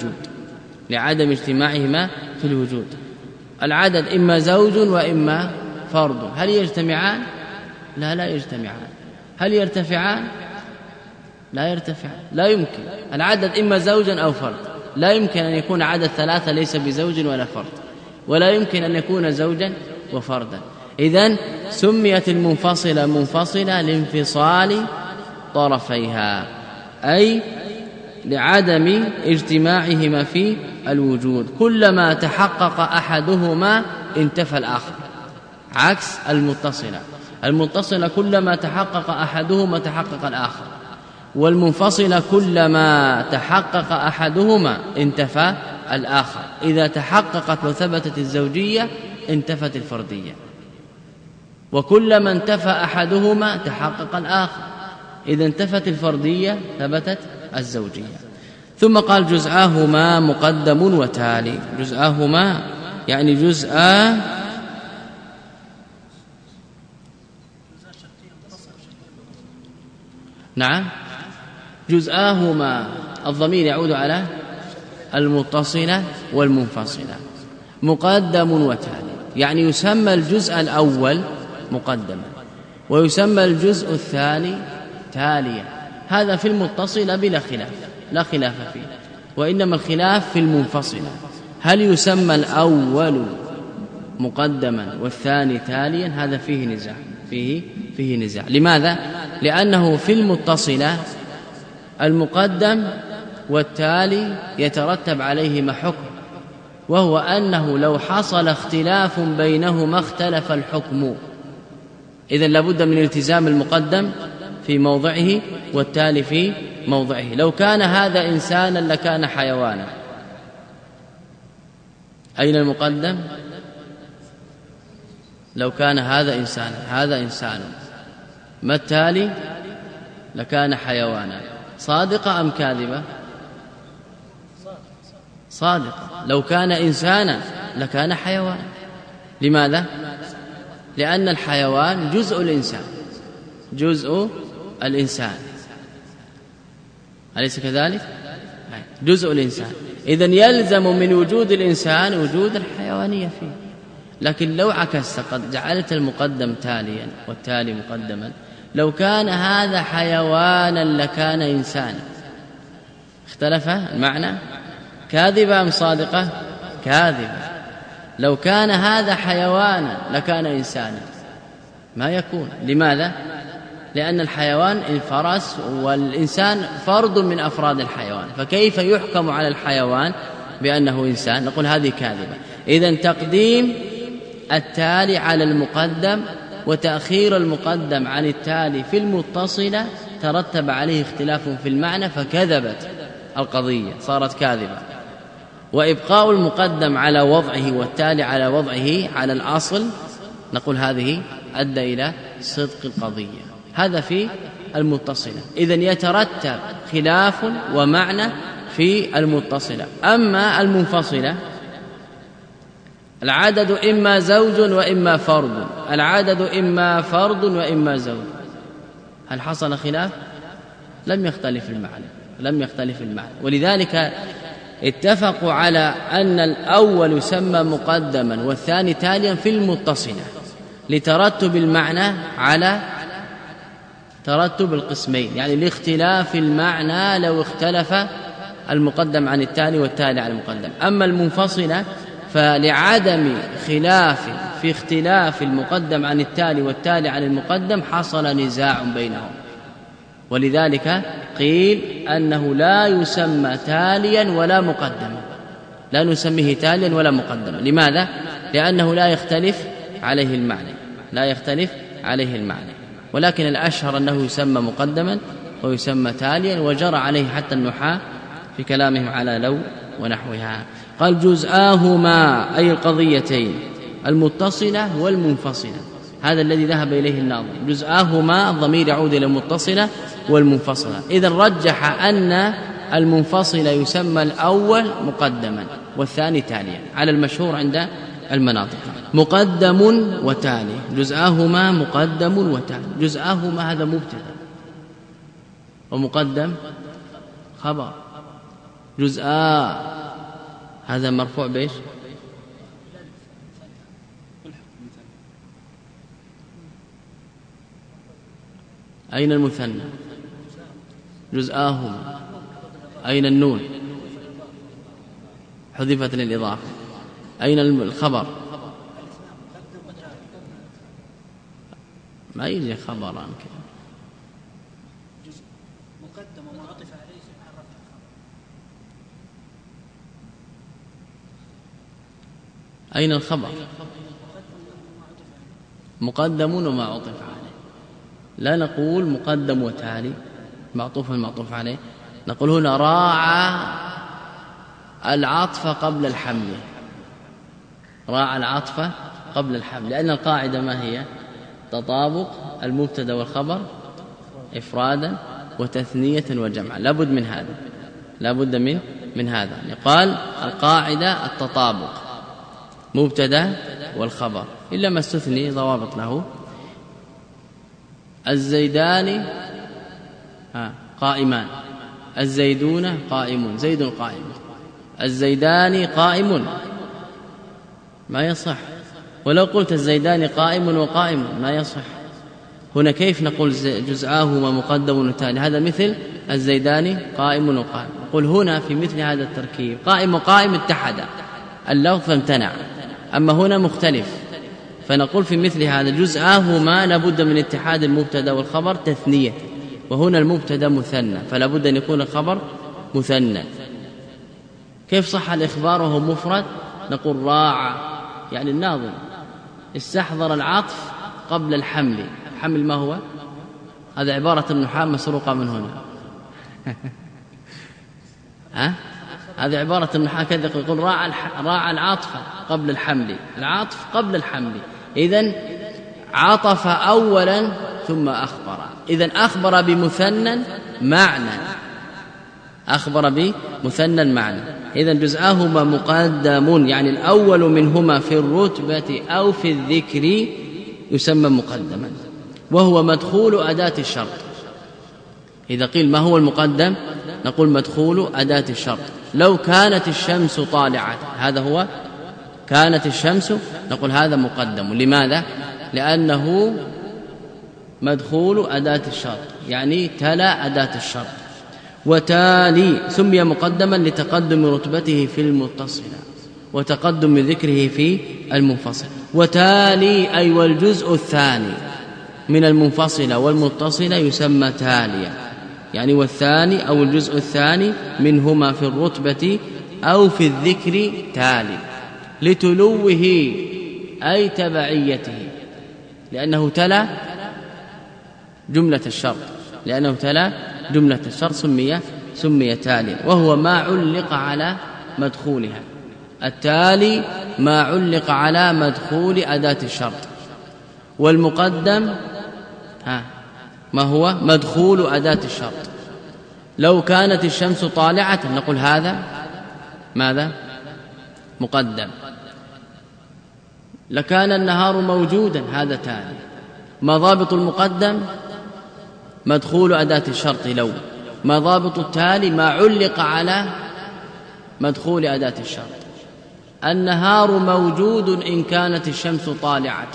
في الوجود. العدد إما زوج وإما فرد، هل يجتمعان؟ لا يجتمعان. هل يرتفعان؟ لا يرتفعان، لا يمكن. العدد إما زوجا أو فرد، لا يمكن أن يكون عدد ثلاثة ليس بزوج ولا فرد، ولا يمكن أن يكون زوجا وفردا. إذن سميت المنفصلة منفصلة لانفصال طرفيها، أي لعدم اجتماعهما في الوجود. كلما تحقق أحدهما انتفى الآخر، عكس المتصلة كلما تحقق أحدهما تحقق الآخر، والمنفصلة كلما تحقق أحدهما انتفى الآخر. إذا تحققت وثبتت الزوجية انتفت الفردية، وكلما انتفى أحدهما تحقق الآخر. إذا انتفت الفردية ثبتت الزوجية. ثم قال جزءاهما مقدم وتالي. جزءاهما يعني جزءاهما الضمير يعود على المتصلة والمنفصلة. مقدم وتالي يعني يسمى الجزء الأول مقدما ويسمى الجزء الثاني تاليا. هذا في المتصلة بلا خلاف، لا خلاف فيه، وإنما الخلاف في المنفصلة. هل يسمى الأول مقدما والثاني تاليا؟ هذا فيه نزاع، فيه نزاع. لماذا؟ لأنه في المتصلة المقدم والتالي يترتب عليهما حكم، وهو أنه لو حصل اختلاف بينهما اختلف الحكم. إذن لابد من التزام المقدم في موضعه والتالي في موضعه. لو كان هذا إنسانا لكان حيوانا. أين المقدم؟ لو كان هذا إنسانا، هذا إنسان، ما التالي؟ لكان حيوانا. صادقة أم كاذبة؟ صادقة. لو كان إنسانا لكان حيوانا. لماذا؟ لأن الحيوان جزء الإنسان، أليس كذلك؟ جزء الإنسان. إذن يلزم من وجود الإنسان وجود الحيوانية فيه. لكن لو عكست، قد جعلت المقدم تاليا والتالي مقدما، لو كان هذا حيوانا لكان إنسانا، اختلف المعنى. كاذبة أم صادقة؟ كاذبة. لو كان هذا حيوانا لكان إنسانا، ما يكون. لماذا؟ لأن الحيوان الفرس والإنسان فرد من أفراد الحيوان، فكيف يحكم على الحيوان بأنه إنسان؟ نقول هذه كاذبة. إذن تقديم التالي على المقدم وتأخير المقدم عن التالي في المتصلة ترتب عليه اختلاف في المعنى، فكذبت القضية، صارت كاذبة. وإبقاء المقدم على وضعه والتالي على وضعه على الأصل، نقول هذه أدى إلى صدق القضية. هذا في المتصلة. إذن يترتب خلاف ومعنى في المتصلة. أما المنفصلة العدد إما زوج وإما فرد، العدد إما فرد وإما زوج. هل حصل خلاف؟ لم يختلف المعنى. ولذلك اتفقوا على أن الأول يسمى مقدما والثاني تاليا في المتصلة، لترتب المعنى على ترتب القسمين، يعني لاختلاف المعنى لو اختلف المقدم عن التالي والتالي عن المقدم. أما المنفصلة فلعدم خلاف في اختلاف المقدم عن التالي والتالي عن المقدم حصل نزاع بينهم، ولذلك قيل أنه لا يسمى تاليا ولا مقدما، لا نسميه تاليا ولا مقدما. لماذا؟ لأنه لا يختلف عليه المعنى. ولكن الأشهر أنه يسمى مقدما ويسمى تاليا، وجرى عليه حتى النحاة في كلامهم على لو ونحوها. قال جزءاهما أي القضيتين المتصلة والمنفصلة، هذا الذي ذهب إليه الناظم. جزءاهما الضمير يعود إلى المتصلة والمنفصلة. إذن رجح أن المنفصل يسمى الأول مقدما والثاني تاليا على المشهور عند المناطق. مقدم وتالي، جزءاهما مقدم وتالي. جزءاهما هذا مبتدا ومقدم خبر، جزءا هذا مرفوع بإيش؟ أين المثنى؟ جزءاهما. أين النون؟ حذفت للإضافة. أين الخبر؟ ما يجي خبرا كده. مقدم وما عطف عليه محرف. أين الخبر؟ مقدم وما عطف عليه. لا نقول مقدم وتالي معطوف المعطوف عليه، نقول هنا راعى العطف قبل الحمل، راعى العطف قبل الحمل، لأن القاعدة ما هي؟ تطابق المبتدا والخبر إفرادا وتثنية وجمعا، لابد من هذا، لابد من هذا. قال القاعدة التطابق مبتدا والخبر، إلا ما استثني ضوابط له. الزيدان قائمان، الزيدون قائمون، زيد قائم، الزيدان قائم ما يصح. ولو قلت الزيدان قائم وقائم ما يصح. هنا كيف نقول جزءاهما مقدم وتالي؟ هذا مثل الزيدان قائم وقائم. نقول هنا في مثل هذا التركيب قائم وقائم اتحد اللفظ فامتنع، أما هنا مختلف، فنقول في مثل هذا جزءاهما لابد من اتحاد المبتدا والخبر تثنية، وهنا المبتدا مثنى فلا بد أن يكون الخبر مثنى. كيف صح الإخبار وهو مفرد؟ نقول راعى، يعني الناظم استحضر العطف قبل الحمل. الحمل ما هو؟ هذا عبارة النحاة مسروقة من هنا. هذه عبارة النحاة كذا، يقول راعى العطف قبل الحمل، العطف قبل الحمل. إذن عطف أولا ثم أخبر، إذن أخبر بمثنى معنى، أخبر بمثنى معنى. إذن جزءاهما مقدم، يعني الأول منهما في الرتبة أو في الذكر يسمى مقدما، وهو مدخول أداة الشرط. إذا قيل ما هو المقدم نقول مدخول أداة الشرط. لو كانت الشمس طالعة، هذا هو كانت الشمس، نقول هذا مقدم. لماذا؟ لأنه مدخول أداة الشرط، يعني تلا أداة الشرط. وتالي سمي مقدما لتقدم رتبته في المتصلة وتقدم ذكره في المنفصل. وتالي أي والجزء الثاني من المنفصلة والمتصلة يسمى تاليا، يعني والثاني أو الجزء الثاني منهما في الرتبة أو في الذكر تالي، لتلوه أي تبعيته، لأنه تلا جملة الشرط، لأنه تلا جملة الشرط سمي تاليا، وهو ما علق على مدخولها. التالي ما علق على مدخول أداة الشرط، والمقدم ما هو؟ مدخول أداة الشرط. لو كانت الشمس طالعة نقول هذا ماذا؟ مقدم. لكان النهار موجودا، هذا تالي. ما ضابط المقدم؟ مدخول أداة الشرط لو. ما ضابط التالي؟ ما علق على مدخول أداة الشرط. النهار موجود إن كانت الشمس طالعة،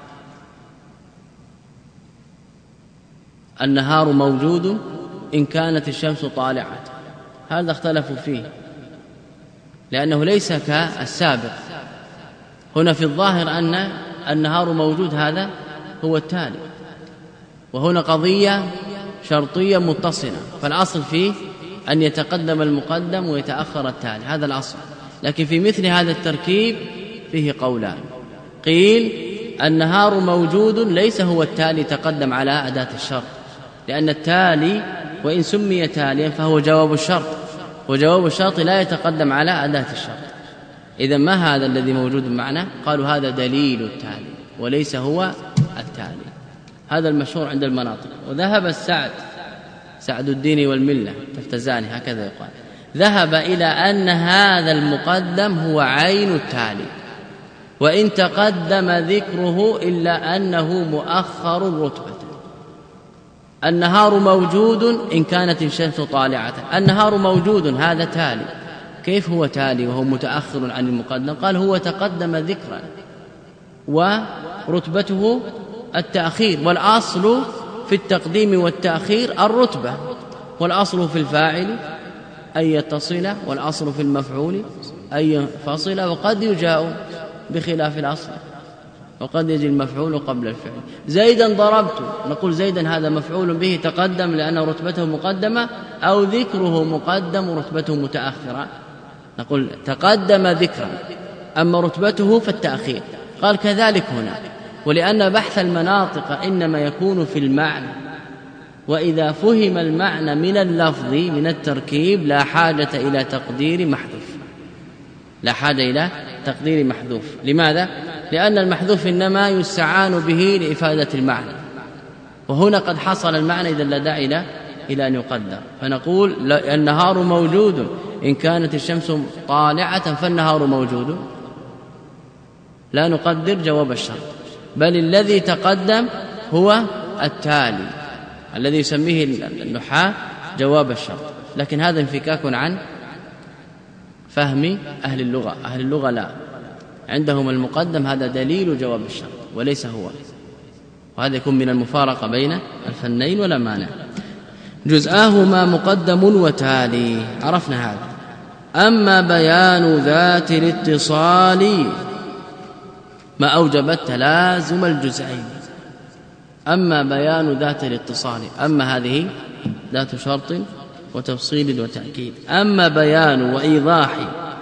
النهار موجود إن كانت الشمس طالعة، هذا اختلفوا فيه لأنه ليس كالسابق. هنا في الظاهر أن النهار موجود، هذا هو التالي، وهنا قضية شرطية متصلة، فالأصل فيه أن يتقدم المقدم ويتأخر التالي، هذا الأصل. لكن في مثل هذا التركيب فيه قولان. قيل النهار موجود ليس هو التالي تقدم على أداة الشرط، لأن التالي وإن سمي تاليا فهو جواب الشرط، وجواب الشرط لا يتقدم على أداة الشرط. إذا ما هذا الذي موجود معنا؟ قالوا هذا دليل التالي وليس هو التالي. هذا المشهور عند المناطق. وذهب سعد الدين والملة تفتزاني هكذا يقال، ذهب إلى أن هذا المقدم هو عين التالي، وإن تقدم ذكره إلا أنه مؤخر الرتبة. النهار موجود إن كانت الشمس طالعة، النهار موجود هذا تالي، كيف هو تالي وهو متأخر عن المقدم؟ قال هو تقدم ذكرا ورتبته التأخير، والأصل في التقديم والتأخير الرتبة، والأصل في الفاعل أن يتصل، والأصل في المفعول أن ينفصل، وقد يجاء بخلاف الأصل، وقد يجي المفعول قبل الفعل. زيدا ضربت، نقول زيدا هذا مفعول به تقدم لأن رتبته مقدمة، أو ذكره مقدم ورتبته متأخرة، نقول تقدم ذكرا أما رتبته فالتأخير. قال كذلك هنا، ولأن بحث المناطق إنما يكون في المعنى، وإذا فهم المعنى من اللفظ من التركيب لا حاجة إلى تقدير محذوف، لا حاجة إلى تقدير محذوف. لماذا؟ لأن المحذوف إنما يستعان به لإفادة المعنى، وهنا قد حصل المعنى إذا لا داعي إلى أن يقدر. فنقول النهار موجود إن كانت الشمس طالعة فالنهار موجود، لا نقدر جواب الشرط، بل الذي تقدم هو التالي الذي يسميه النحاة جواب الشرط. لكن هذا انفكاك عن فهم أهل اللغة. أهل اللغة لا، عندهم المقدم هذا دليل جواب الشرط وليس هو، وهذا يكون من المفارقة بين الفنين ولا مانع. جزءاهما مقدم وتالي، عرفنا هذا. أما بيان ذات الاتصال ما أوجبت تلازم الجزئين. أما بيان ذات الاتصال، أما هذه ذات شرط وتفصيل وتأكيد. أما بيان وإيضاح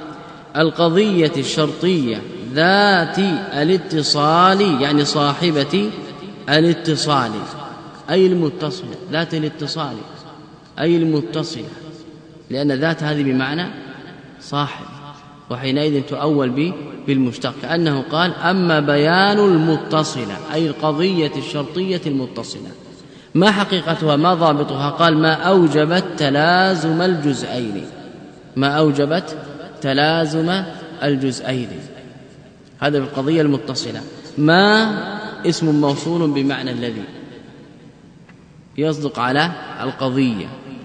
القضية الشرطية ذات الاتصال، يعني صاحبة الاتصال أي المتصلة، ذات الاتصال أي المتصلة، لأن ذات هذه بمعنى صاحب، وحينئذ تؤول بالمشتق، كأنه قال أما بيان المتصلة أي القضية الشرطية المتصلة. ما حقيقتها؟ ما ضابطها؟ قال ما أوجبت تلازم الجزئين، ما أوجبت تلازم الجزئين، هذا القضية المتصلة. ما اسم موصول بمعنى الذي يصدق على القضية.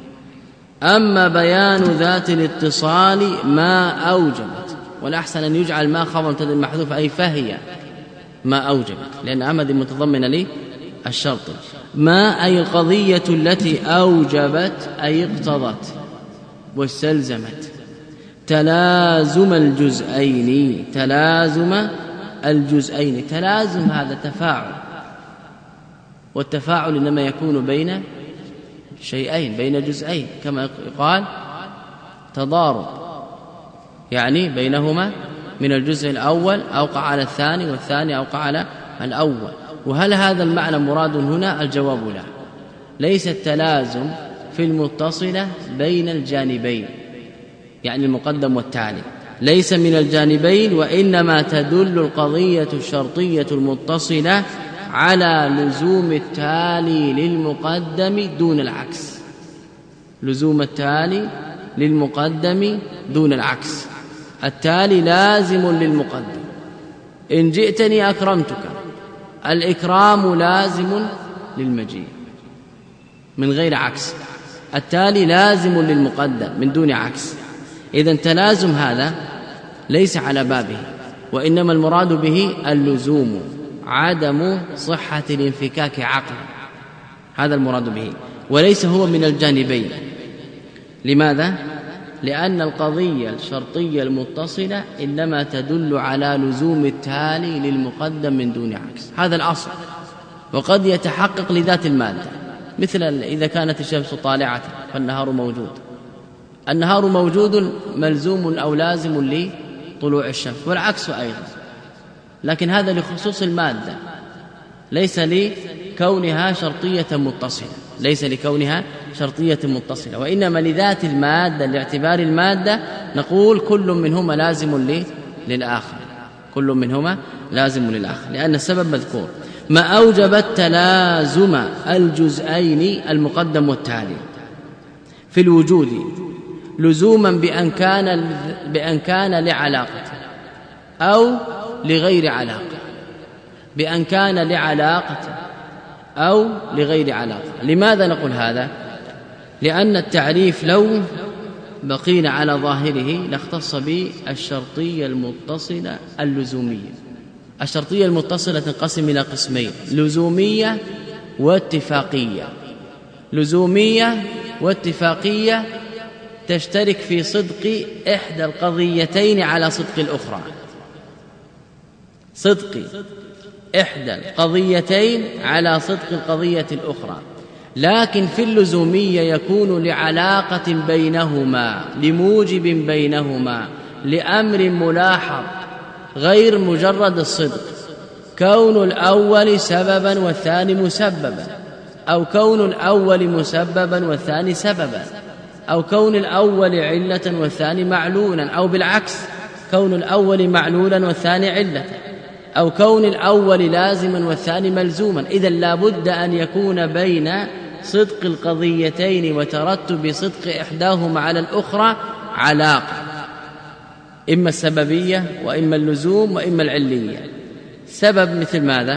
أما بيان ذات الاتصال ما أوجبت، والأحسن أن يجعل ما خبر مبتدأ المحذوف أي فهي ما أوجبت، لأن أمد متضمن لي الشرط. ما أي القضية التي أوجبت أي اقتضت واستلزمت تلازم الجزئين، تلازم الجزئين. تلازم هذا تفاعل، والتفاعل إنما يكون بين شيئين، بين جزئين، كما يقال تضارب، يعني بينهما من الجزء الأول أوقع على الثاني والثاني أوقع على الأول. وهل هذا المعنى مراد هنا؟ الجواب لا، ليس التلازم في المتصلة بين الجانبين، يعني المقدم والتالي ليس من الجانبين، وإنما تدل القضية الشرطية المتصلة على لزوم التالي للمقدم دون العكس، لزوم التالي للمقدم دون العكس. التالي لازم للمقدم، إن جئتني أكرمتك، الإكرام لازم للمجيء من غير عكس، التالي لازم للمقدم من دون عكس. إذن تلازم هذا ليس على بابه، وإنما المراد به اللزوم، عدم صحة الانفكاك عقلا، هذا المراد به، وليس هو من الجانبين. لماذا؟ لأن القضية الشرطية المتصلة إنما تدل على لزوم التالي للمقدم من دون عكس، هذا الأصل. وقد يتحقق لذات المادة، مثل إذا كانت الشمس طالعة فالنهار موجود، النهار موجود ملزوم أو لازم لطلوع الشمس، والعكس أيضا، لكن هذا لخصوص المادة، ليس لكونها شرطية متصلة، ليس لكونها شرطية متصلة، وإنما لذات المادة، لاعتبار المادة نقول كل منهما لازم للآخر، كل منهما لازم للآخر، لأن السبب مذكور. ما أوجب التلازم الجزئين المقدم والتالي في الوجود لزوما بأن كان لعلاقة أو لغير علاقة، بأن كان لعلاقة أو لغير علاقة. لماذا نقول هذا؟ لأن التعريف لو بقينا على ظاهره لاختص بالشرطية المتصلة اللزومية. الشرطية المتصلة تنقسم إلى قسمين: لزومية واتفاقية. لزومية واتفاقية تشترك في صدق إحدى القضيتين على صدق الأخرى، صدق إحدى القضيتين على صدق القضية الأخرى. لكن في اللزومية يكون لعلاقة بينهما، لموجب بينهما، لأمر ملاحظ غير مجرد الصدق، كون الأول سببا والثاني مسببا، أو كون الأول مسببا والثاني سببا، أو كون الأول علة والثاني معلولا، أو بالعكس كون الأول معلولا والثاني علة، أو كون الأول لازما والثاني ملزوما. إذن لا بد أن يكون بين صدق القضيتين وترتب صدق إحداهما على الأخرى علاقة، إما السببية وإما اللزوم وإما العلية. سبب مثل ماذا؟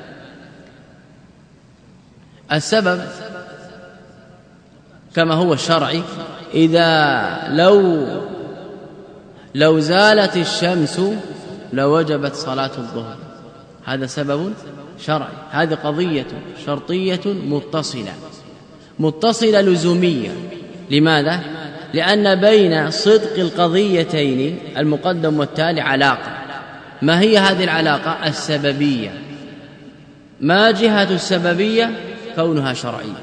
السبب كما هو الشرعي، إذا لو زالت الشمس لوجبت صلاة الظهر، هذا سبب شرعي. هذه قضية شرطية متصلة لزومية. لماذا؟ لأن بين صدق القضيتين المقدم والتالي علاقة. ما هي هذه العلاقة؟ السببية. ما جهة السببية؟ كونها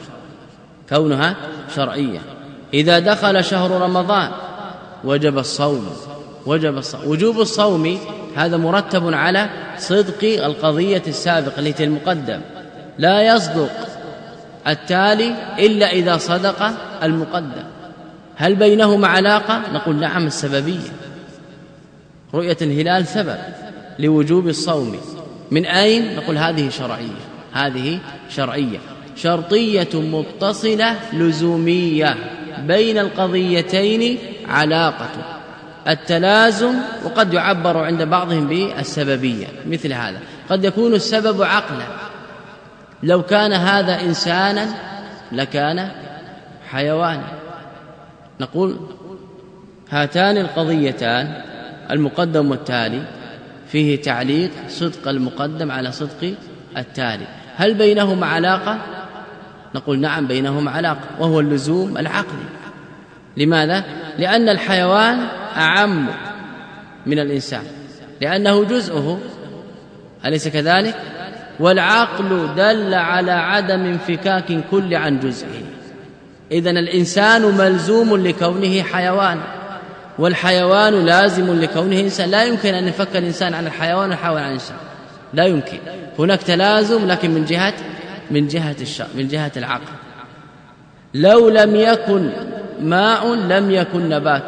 شرعية. إذا دخل شهر رمضان وجب الصوم. وجوب الصوم هذا مرتب على صدق القضية السابقة التي المقدم، لا يصدق التالي إلا إذا صدق المقدم. هل بينهما علاقة؟ نقول نعم، السببية. رؤية الهلال سبب لوجوب الصوم. من أين؟ نقول هذه شرعية، شرطية متصلة لزومية، بين القضيتين علاقة، التلازم. وقد يعبر عند بعضهم بالسببية. مثل هذا قد يكون السبب عقلا، لو كان هذا إنسانا لكان حيوانا. نقول هاتان القضيتان المقدم والتالي فيه تعليق صدق المقدم على صدق التالي، هل بينهما علاقة؟ نقول نعم بينهما علاقة، وهو اللزوم العقلي. لماذا؟ لأن الحيوان أعم من الإنسان، لأنه جزءه، أليس كذلك؟ والعقل دل على عدم انفكاك كل عن جزئه. إذن الإنسان ملزوم لكونه حيوان، والحيوان لازم لكونه إنسان. لا يمكن أن ينفك الإنسان عن الحيوان والحيوان عن الإنسان، لا يمكن. هناك تلازم لكن من جهة العقل. لو لم يكن ماء لم يكن نبات.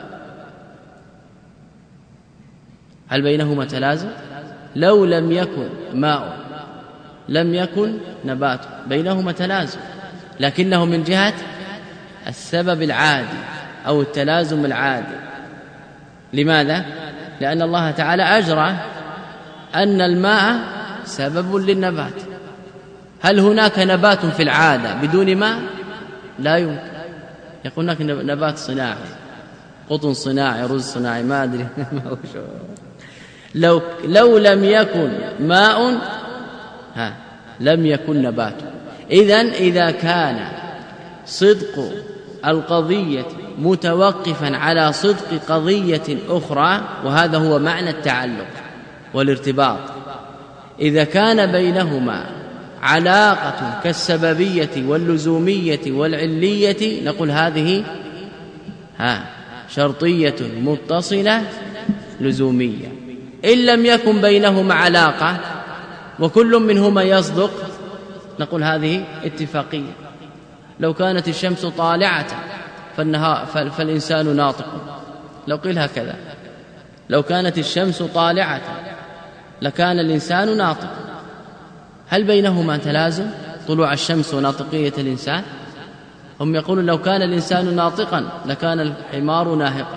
هل بينهما تلازم؟ لو لم يكن ماء لم يكن نبات، بينهما تلازم، لكنه من جهة السبب العادي أو التلازم العادي. لماذا؟ لأن الله تعالى أجرى أن الماء سبب للنبات. هل هناك نبات في العادة بدون ماء؟ لا يمكن. يقول هناك نبات صناعي، قطن صناعي، رز صناعي، ما أدري لو لم يكن ماء لم يكن نبات. إذا كان صدق القضية متوقفا على صدق قضية أخرى، وهذا هو معنى التعلق والارتباط، إذا كان بينهما علاقة كالسببية واللزومية والعلية، نقول هذه شرطية متصلة لزومية. إن لم يكن بينهما علاقة وكل منهما يصدق، نقول هذه اتفاقية. لو كانت الشمس طالعة فالإنسان ناطق، لو قيل هكذا لو كانت الشمس طالعة لكان الإنسان ناطقا. هل بينهما تلازم طلوع الشمس وناطقية الإنسان؟ هم يقولون لو كان الإنسان ناطقا لكان الحمار ناهقا.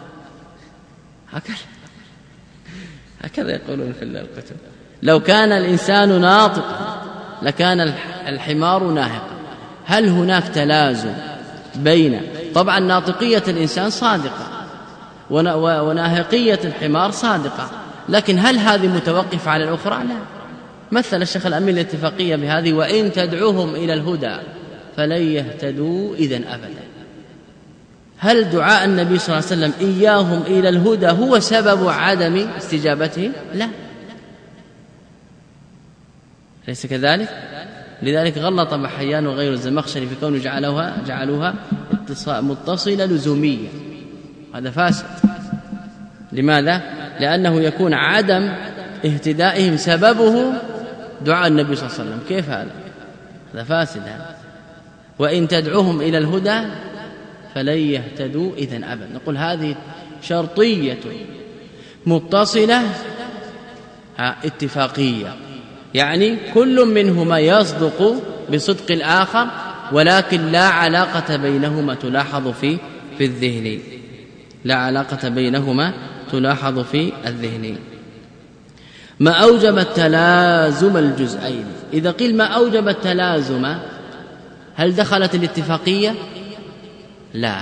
هكذا يقولون في الكتب. لو كان الإنسان ناطقا لكان الحمار ناهقا. هل هناك تلازم بين طبعا ناطقية الإنسان صادقة وناهقية الحمار صادقة، لكن هل هذه متوقفة على الأخرى؟ لا. مثل الشيخ الأمين الاتفاقية بهذه: وإن تدعوهم إلى الهدى فلن يهتدوا إذن أبدا. هل دعاء النبي صلى الله عليه وسلم إياهم إلى الهدى هو سبب عدم استجابتهم؟ لا، ليس كذلك. لذلك غلط حيان وغير الزمخشري في كونه جعلوها متصلة لزومية. هذا فاسد. لماذا؟ لأنه يكون عدم اهتدائهم سببه دعاء النبي صلى الله عليه وسلم. كيف هذا؟ هذا فاسد. وإن تدعوهم إلى الهدى فلن يهتدوا إذن أبدا. نقول هذه شرطية متصلة اتفاقية، يعني كل منهما يصدق بصدق الآخر، ولكن لا علاقة بينهما تلاحظ في الذهن. لا علاقة بينهما تلاحظ في الذهن. ما أوجب التلازم الجزئين. إذا قيل ما أوجب التلازم، هل دخلت الاتفاقية؟ لا.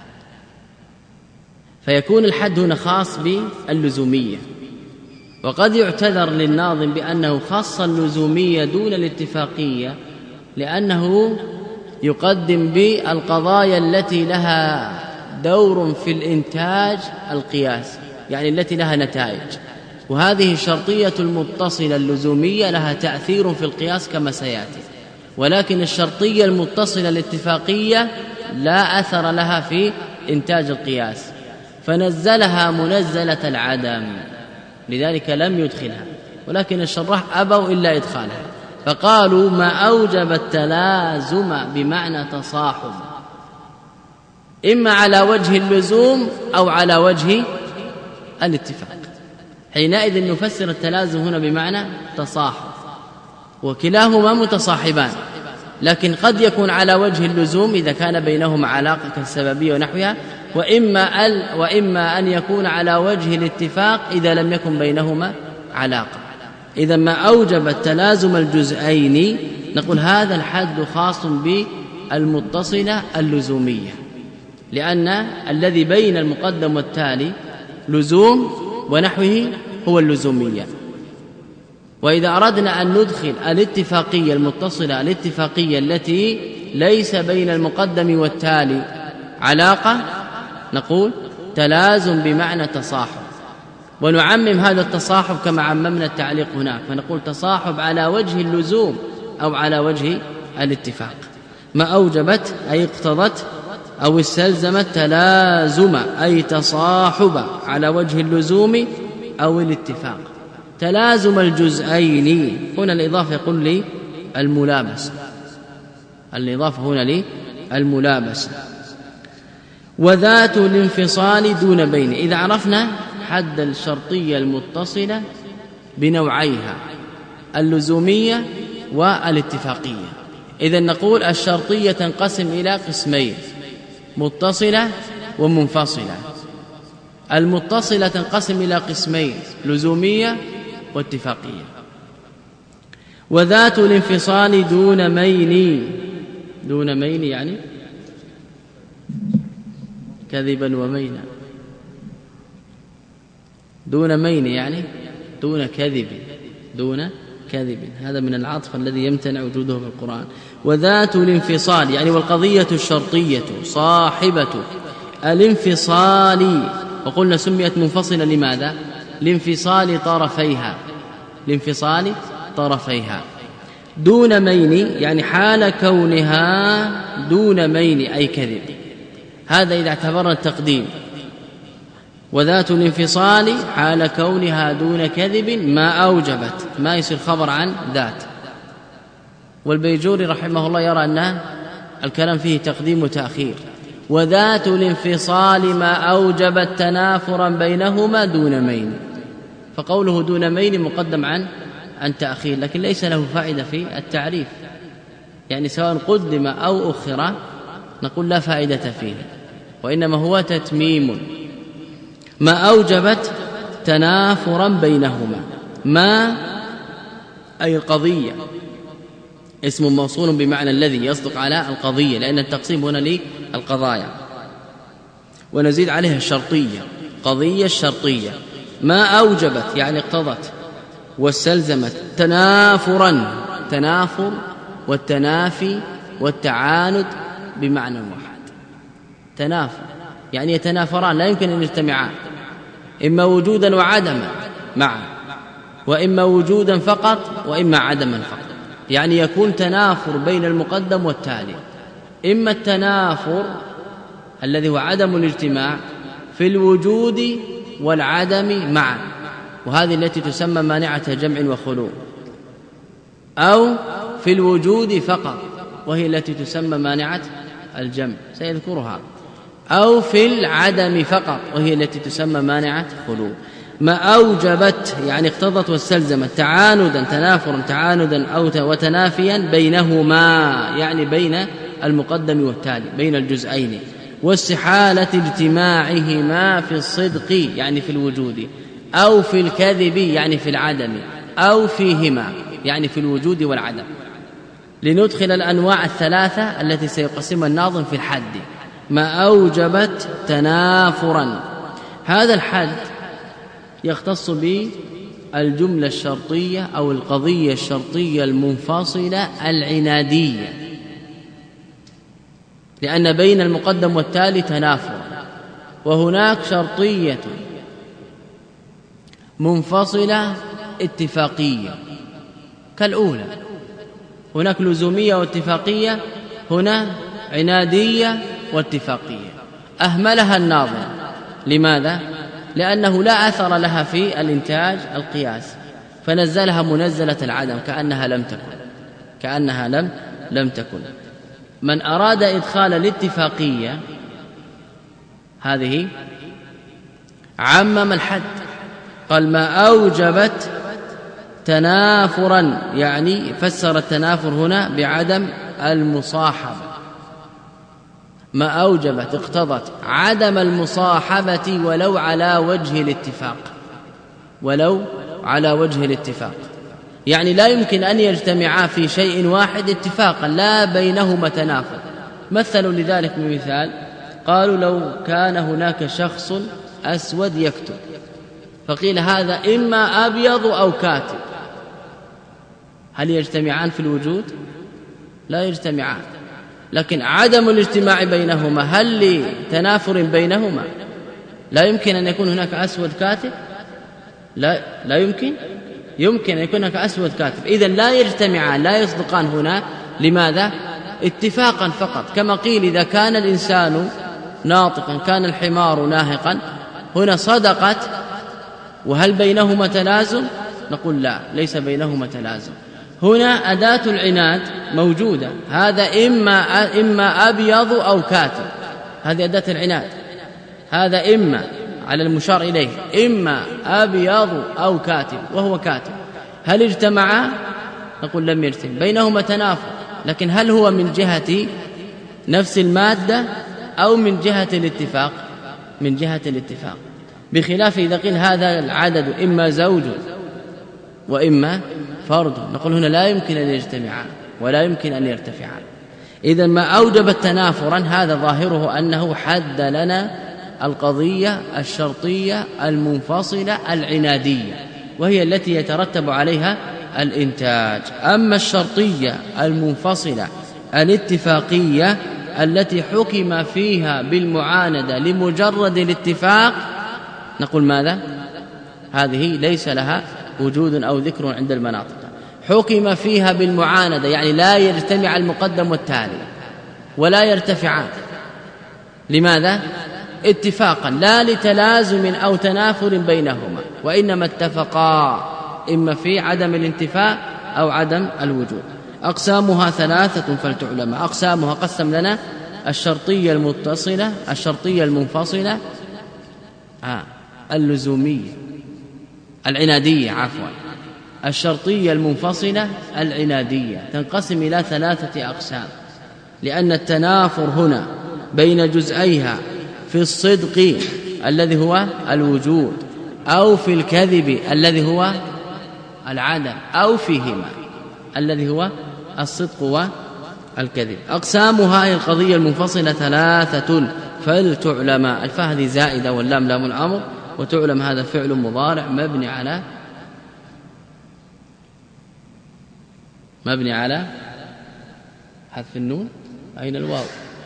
فيكون الحد هنا خاص باللزومية. وقد يعتذر للناظم بأنه خص اللزومية دون الاتفاقية، لأنه يقدم بالقضايا التي لها دور في الإنتاج القياس، يعني التي لها نتائج. وهذه الشرطية المتصلة اللزومية لها تأثير في القياس كما سيأتي، ولكن الشرطية المتصلة الاتفاقية لا أثر لها في إنتاج القياس، فنزلها منزلة العدم، لذلك لم يدخلها. ولكن الشراح أبوا إلا إدخالها، فقالوا ما أوجب التلازم بمعنى تصاحب، إما على وجه اللزوم أو على وجه الاتفاق. حينئذ نفسر التلازم هنا بمعنى تصاحب، وكلاهما متصاحبان، لكن قد يكون على وجه اللزوم إذا كان بينهما علاقة كالسببية ونحوها، وإما أن يكون على وجه الاتفاق إذا لم يكن بينهما علاقة. إذا ما أوجب التلازم الجزئين نقول هذا الحد خاص بالمتصلة اللزومية، لأن الذي بين المقدم والتالي لزوم ونحوه هو اللزومية. وإذا أردنا أن ندخل الاتفاقية المتصلة الاتفاقية التي ليس بين المقدم والتالي علاقة، نقول تلازم بمعنى تصاحب، ونعمم هذا التصاحب كما عممنا التعليق هناك، فنقول تصاحب على وجه اللزوم أو على وجه الاتفاق. ما أوجبت أي اقتضت أو استلزمت تلازم أي تصاحب على وجه اللزوم أو الاتفاق. تلازم الجزئين هنا الإضافة يقول لي الملابسة، الإضافة هنا لي الملابسة. وذات الانفصال دون بين. إذا عرفنا حد الشرطية المتصلة بنوعيها اللزومية والاتفاقية، إذن نقول الشرطية تنقسم إلى قسمين: متصلة ومنفصلة. المتصلة تنقسم إلى قسمين: لزومية واتفاقية. وذات الانفصال دون مين. دون مين يعني كذبا ومينا. دون مين يعني دون كذب، دون كذب. هذا من العطف الذي يمتنع وجوده في القرآن. وذات الانفصال يعني والقضية الشرطية صاحبة الانفصال، وقلنا سميت منفصلة لماذا؟ لانفصال طرفيها، لانفصال طرفيها. دون مين يعني حال كونها دون مين أي كذب. هذا إذا اعتبرنا التقديم. وذات الانفصال حال كونها دون كذب ما أوجبت، ما يصير خبر عن ذات. والبيجوري رحمه الله يرى أن الكلام فيه تقديم وتأخير، وذات الانفصال ما أوجبت تنافرا بينهما دون مين. فقوله دون مين مقدم عن تأخير، لكن ليس له فائدة في التعريف، يعني سواء قدم أو أخر نقول لا فائدة فيه، وإنما هو تتميم. ما أوجبت تنافرا بينهما، ما أي القضية اسم موصول بمعنى الذي يصدق على القضية، لأن التقسيم هنا للقضايا، ونزيد عليها الشرطية، قضية الشرطية. ما أوجبت يعني اقتضت واستلزمت تنافرا، تنافر والتنافي والتعاند بمعنى واحد. تنافر يعني يتنافران، لا يمكن أن يجتمعان، إما وجودا وعدما معا، وإما وجودا فقط وإما عدما فقط، يعني يكون تنافر بين المقدم والتالي، إما التنافر الذي هو عدم الاجتماع في الوجود والعدم معا، وهذه التي تسمى مانعة جمع وخلو، أو في الوجود فقط وهي التي تسمى مانعة الجمع سيذكرها، أو في العدم فقط وهي التي تسمى مانعة خلو. ما أوجبت يعني اقتضت واستلزمت تعاندا، تنافرا تعاندا أو وتنافيا بينهما، يعني بين المقدم والتالي، بين الجزئين، واستحالة اجتماعهما في الصدق يعني في الوجود، أو في الكذب يعني في العدم، أو فيهما يعني في الوجود والعدم، لندخل الأنواع الثلاثة التي سيقسمها الناظم في الحد. ما أوجبت تنافرا، هذا الحد يختص بالجملة الشرطية أو القضية الشرطية المنفصلة العنادية، لأن بين المقدم والتالي تنافر، وهناك شرطية منفصلة اتفاقية كالأولى، هناك لزومية واتفاقية، هنا عنادية واتفاقية. أهملها الناظم، لماذا؟ لأنه لا أثر لها في الإنتاج القياس، فنزلها منزلة العدم كأنها لم تكن. من أراد إدخال الاتفاقية هذه عمم الحد، قال ما أوجبت تنافرا، يعني فسر التنافر هنا بعدم المصاحبة. ما أوجبت اقتضت عدم المصاحبة ولو على وجه الاتفاق، يعني لا يمكن أن يجتمعا في شيء واحد اتفاقا لا بينهما تنافر. مثلوا لذلك بمثال، قالوا لو كان هناك شخص أسود يكتب، فقيل هذا إما أبيض أو كاتب، هل يجتمعان في الوجود؟ لا يجتمعان، لكن عدم الاجتماع بينهما هل لتنافر بينهما؟ لا يمكن أن يكون هناك أسود كاتب، لا يمكن أن يكون هناك أسود كاتب، إذن لا يجتمعان، لا يصدقان هنا. لماذا؟ اتفاقا فقط. كما قيل إذا كان الإنسان ناطقا كان الحمار ناهقا، هنا صدقت، وهل بينهما تلازم؟ نقول لا، ليس بينهما تلازم. هنا أداة العناد موجودة، هذا إما أبيض أو كاتب، هذه أداة العناد، هذا إما على المشار إليه، إما أبيض أو كاتب، وهو كاتب. هل اجتمعا؟ نقول لم يجتمع، بينهما تنافر، لكن هل هو من جهة نفس المادة أو من جهة الاتفاق؟ من جهة الاتفاق، بخلاف إذا قيل هذا العدد إما زوج وإما فرد، نقول هنا لا يمكن أن يجتمعان ولا يمكن أن يرتفعان. إذا ما أوجب التنافرا هذا ظاهره أنه حد لنا القضية الشرطية المنفصلة العنادية، وهي التي يترتب عليها الإنتاج. أما الشرطية المنفصلة الاتفاقية التي حكم فيها بالمعاندة لمجرد الاتفاق، نقول ماذا؟ هذه ليس لها وجود أو ذكر عند المناطق، حكم فيها بالمعاندة يعني لا يجتمع المقدم والتالي ولا يرتفعان. لماذا؟ اتفاقا لا لتلازم أو تنافر بينهما، وإنما اتفقا إما في عدم الانتفاء أو عدم الوجود. أقسامها ثلاثة فلتعلم، أقسامها قسم لنا الشرطية المتصلة، الشرطية المنفصلة، اللزومية، العنادية عفوا. الشرطية المنفصلة العنادية تنقسم إلى 3 أقسام، لأن التنافر هنا بين جزئيها في الصدق الذي هو الوجود، أو في الكذب الذي هو العدم، أو فيهما الذي هو الصدق والكذب. أقسامها هي القضية المنفصلة 3 فلتعلم. الفاء هذه زائدة واللام لام الأمر، وتعلم هذا فعل مضارع مبني على حذف النون. أين الواو؟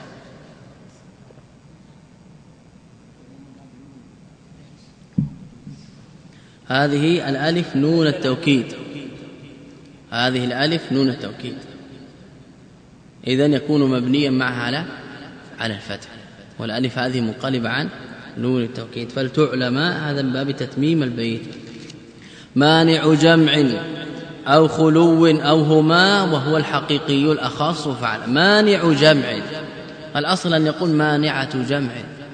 هذه الألف نون التوكيد، هذه الألف نون التوكيد، إذن يكون مبنيا معها على الفتح، والألف هذه منقلبة عن نون التوكيد. فلتعلم هذا من باب تتميم البيت. مانع جمع أو خلو أو هما، وهو الحقيقي الأخص فعل. مانع جمع، الأصل أن يقول مانعة جمع،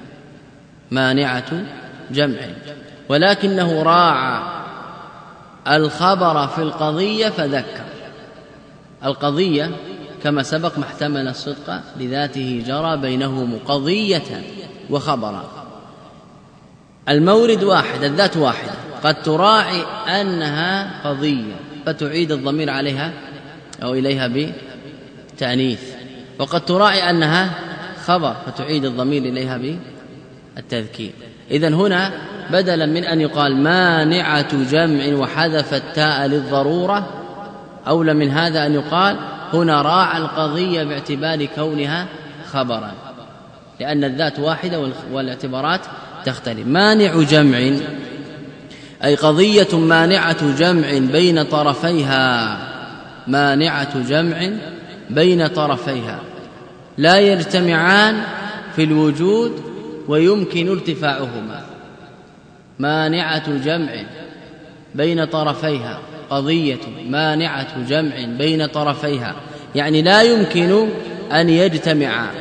مانعة جمع، ولكنه راعى الخبر في القضية فذكر. القضية كما سبق ما احتمل الصدق لذاته جرى بينهم قضية وخبرا. المورد واحد، الذات واحدة، قد تراعي أنها قضية فتعيد الضمير عليها أو إليها بتأنيث، وقد تراعي أنها خبر فتعيد الضمير إليها بالتذكير. إذن هنا بدلا من أن يقال مانعة جمع وحذف التاء للضرورة، أولى من هذا أن يقال هنا راعى القضية باعتبار كونها خبرا، لأن الذات واحدة والاعتبارات تختلف. مانع جمع أي قضية مانعة جمع بين طرفيها، مانعة جمع بين طرفيها لا يجتمعان في الوجود ويمكن ارتفاعهما. مانعة جمع بين طرفيها، قضية مانعة جمع بين طرفيها، يعني لا يمكن أن يجتمعا،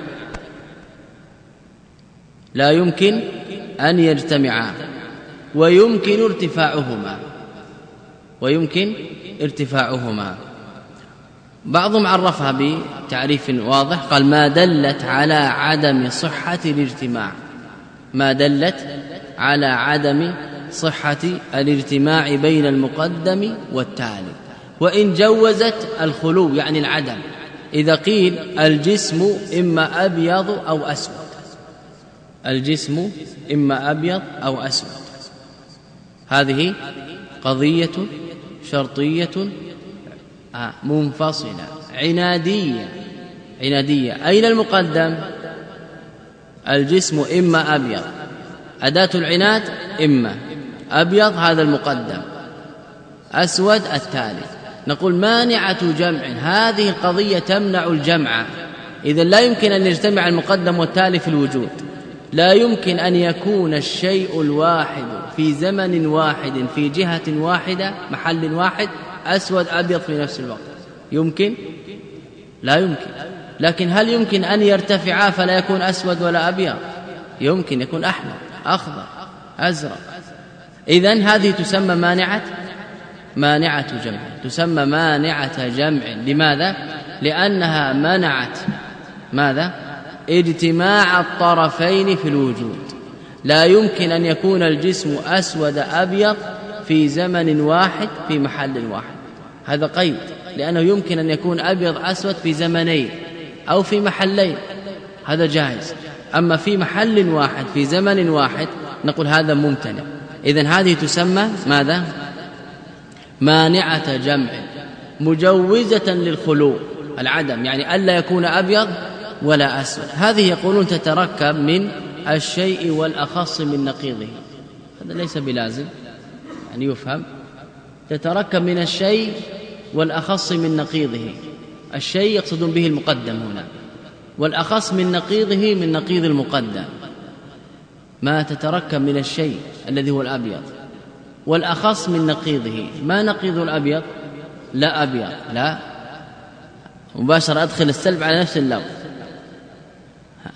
لا يمكن أن يجتمعا، ويمكن ارتفاعهما، ويمكن ارتفاعهما. بعضهم عرفها بتعريف واضح، قال ما دلت على عدم صحة الاجتماع، ما دلت على عدم صحة الاجتماع بين المقدم والتالي، وإن جوزت الخلو يعني العدم. إذا قيل الجسم إما أبيض أو أسود، الجسم إما أبيض أو أسود، هذه قضية شرطية منفصلة عنادية. أين المقدم؟ الجسم إما أبيض، أداة العناد إما أبيض هذا المقدم، أسود التالي. نقول مانعة جمع، هذه القضية تمنع الجمع، إذن لا يمكن أن يجتمع المقدم والتالي في الوجود، لا يمكن أن يكون الشيء الواحد في زمن واحد في جهة واحدة محل واحد أسود أبيض في نفس الوقت. يمكن؟ لا يمكن. لكن هل يمكن أن يرتفعا فلا يكون أسود ولا أبيض؟ يمكن يكون أحمر أخضر أزرق. إذن هذه تسمى مانعة جمع، تسمى مانعة جمع. لماذا؟ لأنها منعت ماذا؟ اجتماع الطرفين في الوجود. لا يمكن أن يكون الجسم أسود أبيض في زمن واحد في محل واحد، هذا قيد، لأنه يمكن أن يكون أبيض أسود في زمنين أو في محلين، هذا جائز. أما في محل واحد في زمن واحد نقول هذا ممتنع. إذن هذه تسمى ماذا؟ مانعة جمع مجوزة للخلو العدم، يعني ألا يكون أبيض ولا أسود. هذه يقولون تتركب من الشيء والأخص من نقيضه، هذا ليس بلازم يعني يفهم. تتركب من الشيء والأخص من نقيضه، الشيء يقصدون به المقدم هنا، والأخص من نقيضه من نقيض المقدم. ما تتركب من الشيء الذي هو الأبيض والأخص من نقيضه. ما نقيض الأبيض؟ لا أبيض، لا مباشرة أدخل السلب على نفس اللفظ،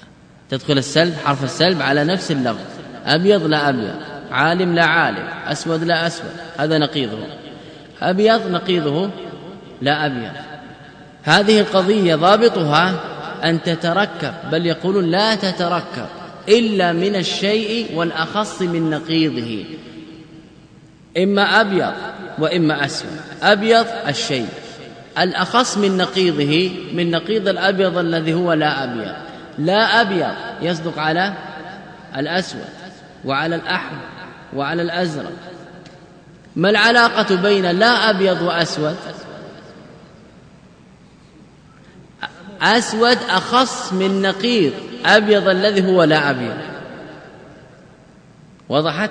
تدخل السلب حرف السلب على نفس اللفظ. أبيض لا أبيض، عالم لا عالم، أسود لا أسود، هذا نقيضه. أبيض نقيضه لا أبيض. هذه القضية ضابطها أن تتركب، بل يقولون لا تتركب إلا من الشيء والأخص من نقيضه، إما أبيض وإما أسود. أبيض الشيء، الأخص من نقيضه من نقيض الأبيض الذي هو لا أبيض. لا أبيض يصدق على الأسود وعلى الأحمر وعلى الأزرق. ما العلاقة بين لا أبيض وأسود؟ أسود أخص من نقيض أبيض الذي هو لا أبيض. وضحت؟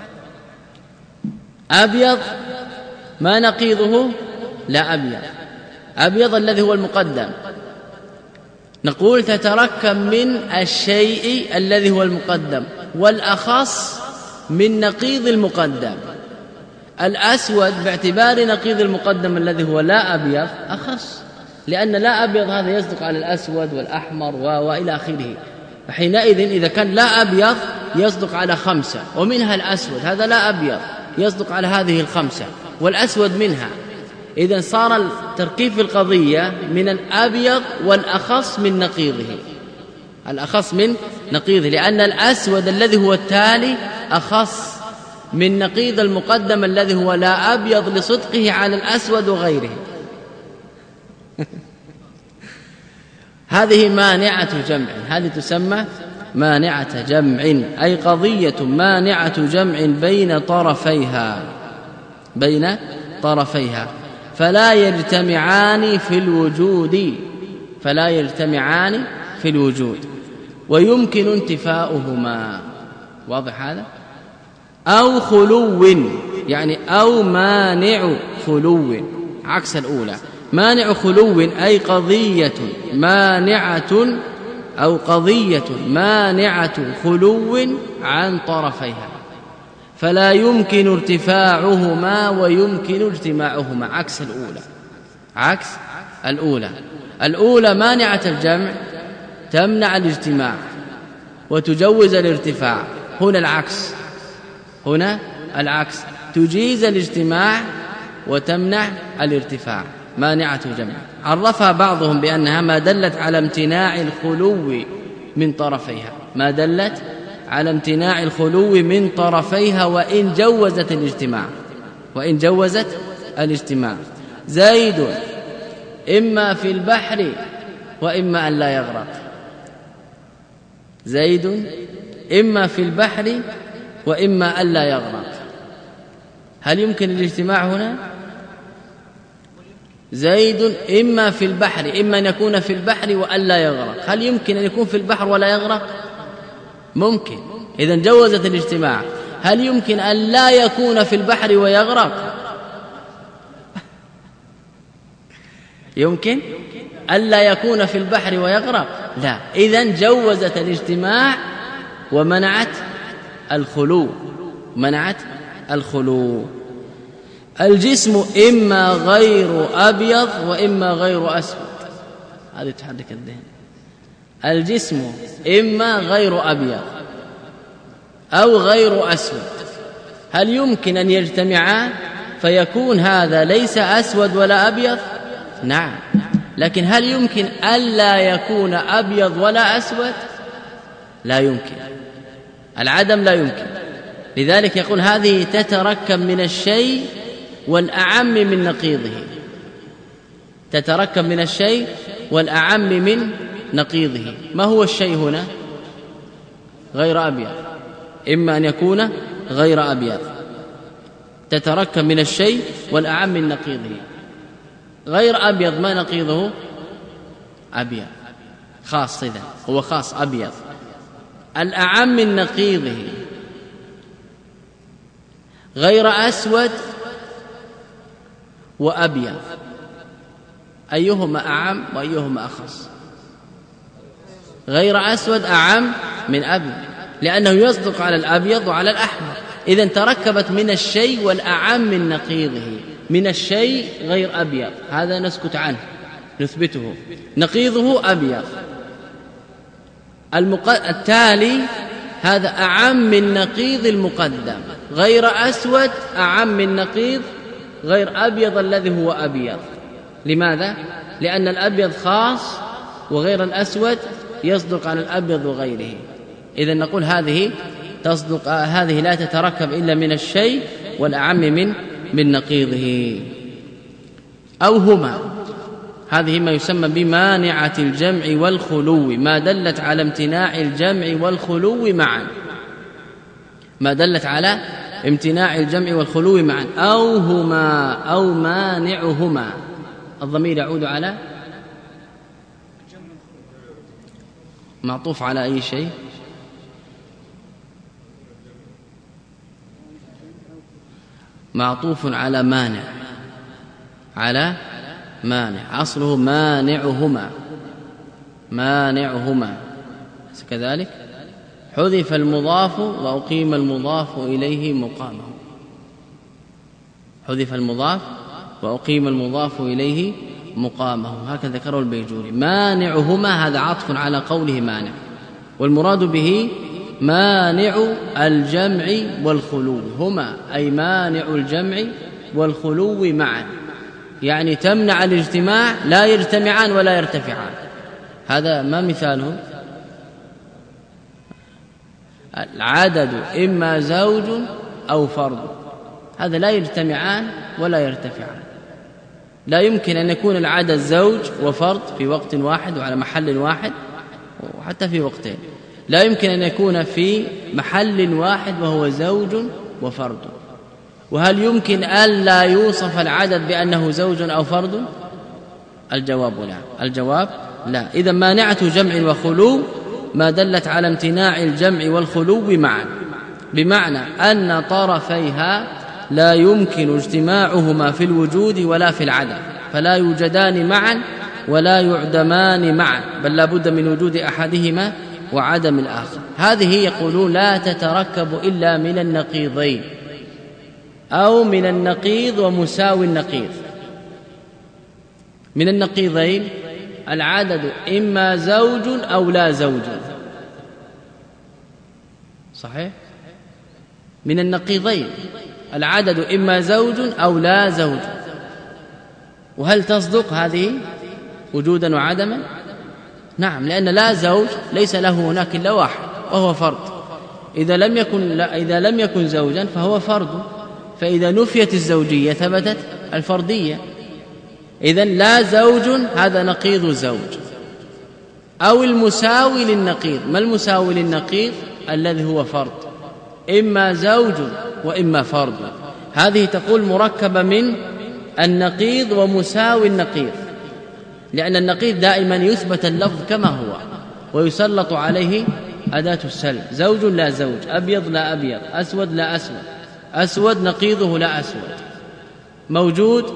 أبيض ما نقيضه لا أبيض، أبيض الذي هو المقدم. نقول تتركب من الشيء الذي هو المقدم والأخص من نقيض المقدم. الأسود باعتبار نقيض المقدم الذي هو لا أبيض أخص، لأن لا أبيض هذا يصدق على الأسود والأحمر وإلى آخره. فحينئذ إذا كان لا أبيض يصدق على 5 ومنها الأسود، هذا لا أبيض يصدق على هذه 5 والأسود منها. إذن صار التركيب في القضية من الأبيض والأخص من نقيضه، الأخص من نقيضه، لأن الأسود الذي هو التالي أخص من نقيض المقدم الذي هو لا أبيض لصدقه على الأسود وغيره. هذه مانعة جمع، هذه تسمى مانعة جمع، أي قضية مانعة جمع بين طرفيها فلا يجتمعان في الوجود ويمكن انتفاؤهما. واضح هذا؟ أو خلو، يعني أو مانع خلو، عكس الأولى. مانع خلو أي قضية مانعة خلو عن طرفيها، فلا يمكن ارتفاعهما ويمكن اجتماعهما، عكس الأولى. الأولى مانعة الجمع تمنع الاجتماع وتجوز الارتفاع، هنا العكس تجيز الاجتماع وتمنع الارتفاع، مانعة الجمع. عرفها بعضهم بأنها ما دلت على امتناع الخلو من طرفيها، ما دلت على امتناع الخلو من طرفيها وإن جوزت الاجتماع. زيد إما في البحر وإما أن لا يغرق، زيد إما في البحر وإما أن لا يغرق. هل يمكن الاجتماع هنا؟ زيد إما في البحر، إما أن يكون في البحر وأن لا يغرق. هل يمكن أن يكون في البحر ولا يغرق؟ ممكن، إذن جوزت الاجتماع. هل يمكن أن لا يكون في البحر ويغرق؟ يمكن أن لا يكون في البحر ويغرق؟ لا. إذن جوزت الاجتماع ومنعت الخلو. الجسم إما غير أبيض وإما غير أسود، هذه تحرك الذهن. الجسم إما غير أبيض أو غير أسود، هل يمكن أن يجتمعان فيكون هذا ليس أسود ولا أبيض؟ نعم. لكن هل يمكن ألا يكون أبيض ولا أسود؟ لا يمكن، العدم لا يمكن. لذلك يقول هذه تتركب من الشيء والأعم من نقيضه، تتركب من الشيء والأعم من نقيضه. ما هو الشيء هنا؟ غير أبيض، إما أن يكون غير أبيض، تتركب من الشيء والأعم من نقيضه. غير أبيض ما نقيضه؟ أبيض، خاص، إذن هو خاص أبيض. الأعم من نقيضه غير أسود وأبيض، أيهما أعم وأيهما أخص؟ غير أسود أعم من أبيض، لأنه يصدق على الأبيض وعلى الأحمر. إذن تركبت من الشيء والأعم من نقيضه. من الشيء غير أبيض، هذا نسكت عنه نثبته، نقيضه أبيض. التالي هذا أعم من نقيض المقدم، غير أسود أعم من نقيض غير أبيض الذي هو أبيض. لماذا؟ لأن الأبيض خاص وغير الأسود يصدق على الأبيض وغيره. إذن نقول هذه تصدق، هذه لا تتركب إلا من الشيء والأعم من نقيضه. أو هما، هذه ما يسمى بمانعة الجمع والخلو، ما دلت على امتناع الجمع والخلو معا، ما دلت على امتناع الجمع والخلو معا. أو هما أو مانعهما، الضمير يعود على معطوف على أي شيء؟ معطوف على مانع، على مانع، أصله مانعهما، مانعهما كذلك. حذف المضاف وأقيم المضاف إليه مقامه، حذف المضاف وأقيم المضاف إليه مقامه، هكذا ذكره البيجوري. مانعهما هذا عطف على قوله مانع، والمراد به مانع الجمع والخلو، هما أي مانع الجمع والخلو معا، يعني تمنع الاجتماع، لا يجتمعان ولا يرتفعان. هذا ما مثاله؟ العدد إما زوج أو فرد، هذا لا يجتمعان ولا يرتفعان. لا يمكن أن يكون العدد زوج وفرد في وقت واحد وعلى محل واحد وحتى في وقتين، لا يمكن أن يكون في محل واحد وهو زوج وفرد. وهل يمكن ألا يوصف العدد بأنه زوج أو فرد؟ الجواب لا، الجواب لا. إذا مانعة جمع وخلو ما دلت على امتناع الجمع والخلو معا، بمعنى أن طرفيها لا يمكن اجتماعهما في الوجود ولا في العدم، فلا يوجدان معا ولا يعدمان معا، بل لا بد من وجود أحدهما وعدم الآخر. هذه يقولون لا تتركب إلا من النقيضين أو من النقيض ومساوي النقيض. من النقيضين العدد إما زوج أو لا زوج، صحيح؟ من النقيضين العدد إما زوج أو لا زوج. وهل تصدق هذه وجودا وعدما؟ نعم، لأن لا زوج ليس له هناك إلا واحد وهو فرد. إذا لم يكن زوجا فهو فرد، فإذا نفيت الزوجية ثبتت الفردية. إذن لا زوج هذا نقيض زوج. أو المساوي للنقيض. ما المساوي للنقيض؟ الذي هو فرد، إما زوج وإما فرد. هذه تقول مركبة من النقيض ومساوي النقيض، لأن النقيض دائما يثبت اللفظ كما هو ويسلط عليه أداة السلب. زوج لا زوج، أبيض لا أبيض، أسود لا أسود، أسود نقيضه لا أسود، موجود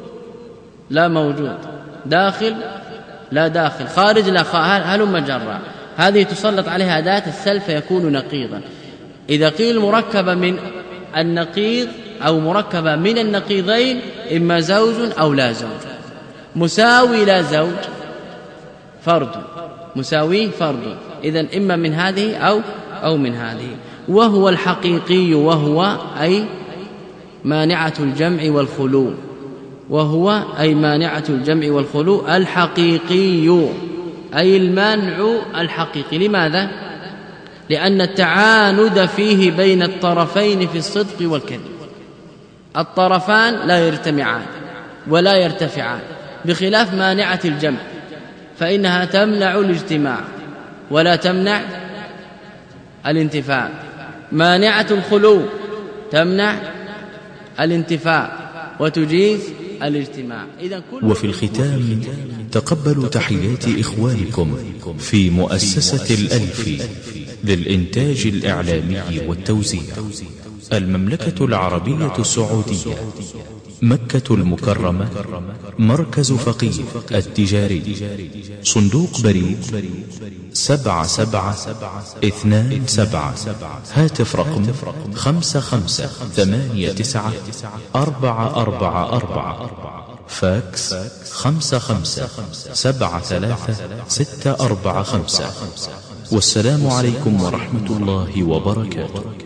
لا موجود، داخل لا داخل، خارج لا خارج، هلم جرا. هذه تسلط عليها أداة السلب فيكون نقيضا. إذا قيل مركبة من النقيض أو مركبة من النقيضين إما زوج أو لا زوج. مساوي لا زوج فرد، مساوي فرد. إذن إما من هذه أو من هذه. وهو الحقيقي، وهو أي مانعة الجمع والخلو، وهو أي مانعة الجمع والخلو الحقيقي، أي المانع الحقيقي. لماذا؟ لأن التعاند فيه بين الطرفين في الصدق والكذب. الطرفان لا يجتمعان ولا يرتفعان، بخلاف مانعة الجمع فإنها تمنع الاجتماع ولا تمنع الانتفاع. مانعة الخلو تمنع الانتفاع وتجيز الاجتماع. وفي الختام تقبلوا تحيات إخوانكم في مؤسسة الألفي للإنتاج الإعلامي والتوزيع، المملكة العربية السعودية، مكة المكرمة، مركز فقيه التجاري، صندوق بريد 7727، هاتف رقم 55894444، فاكس 55733645. والسلام عليكم ورحمة الله وبركاته.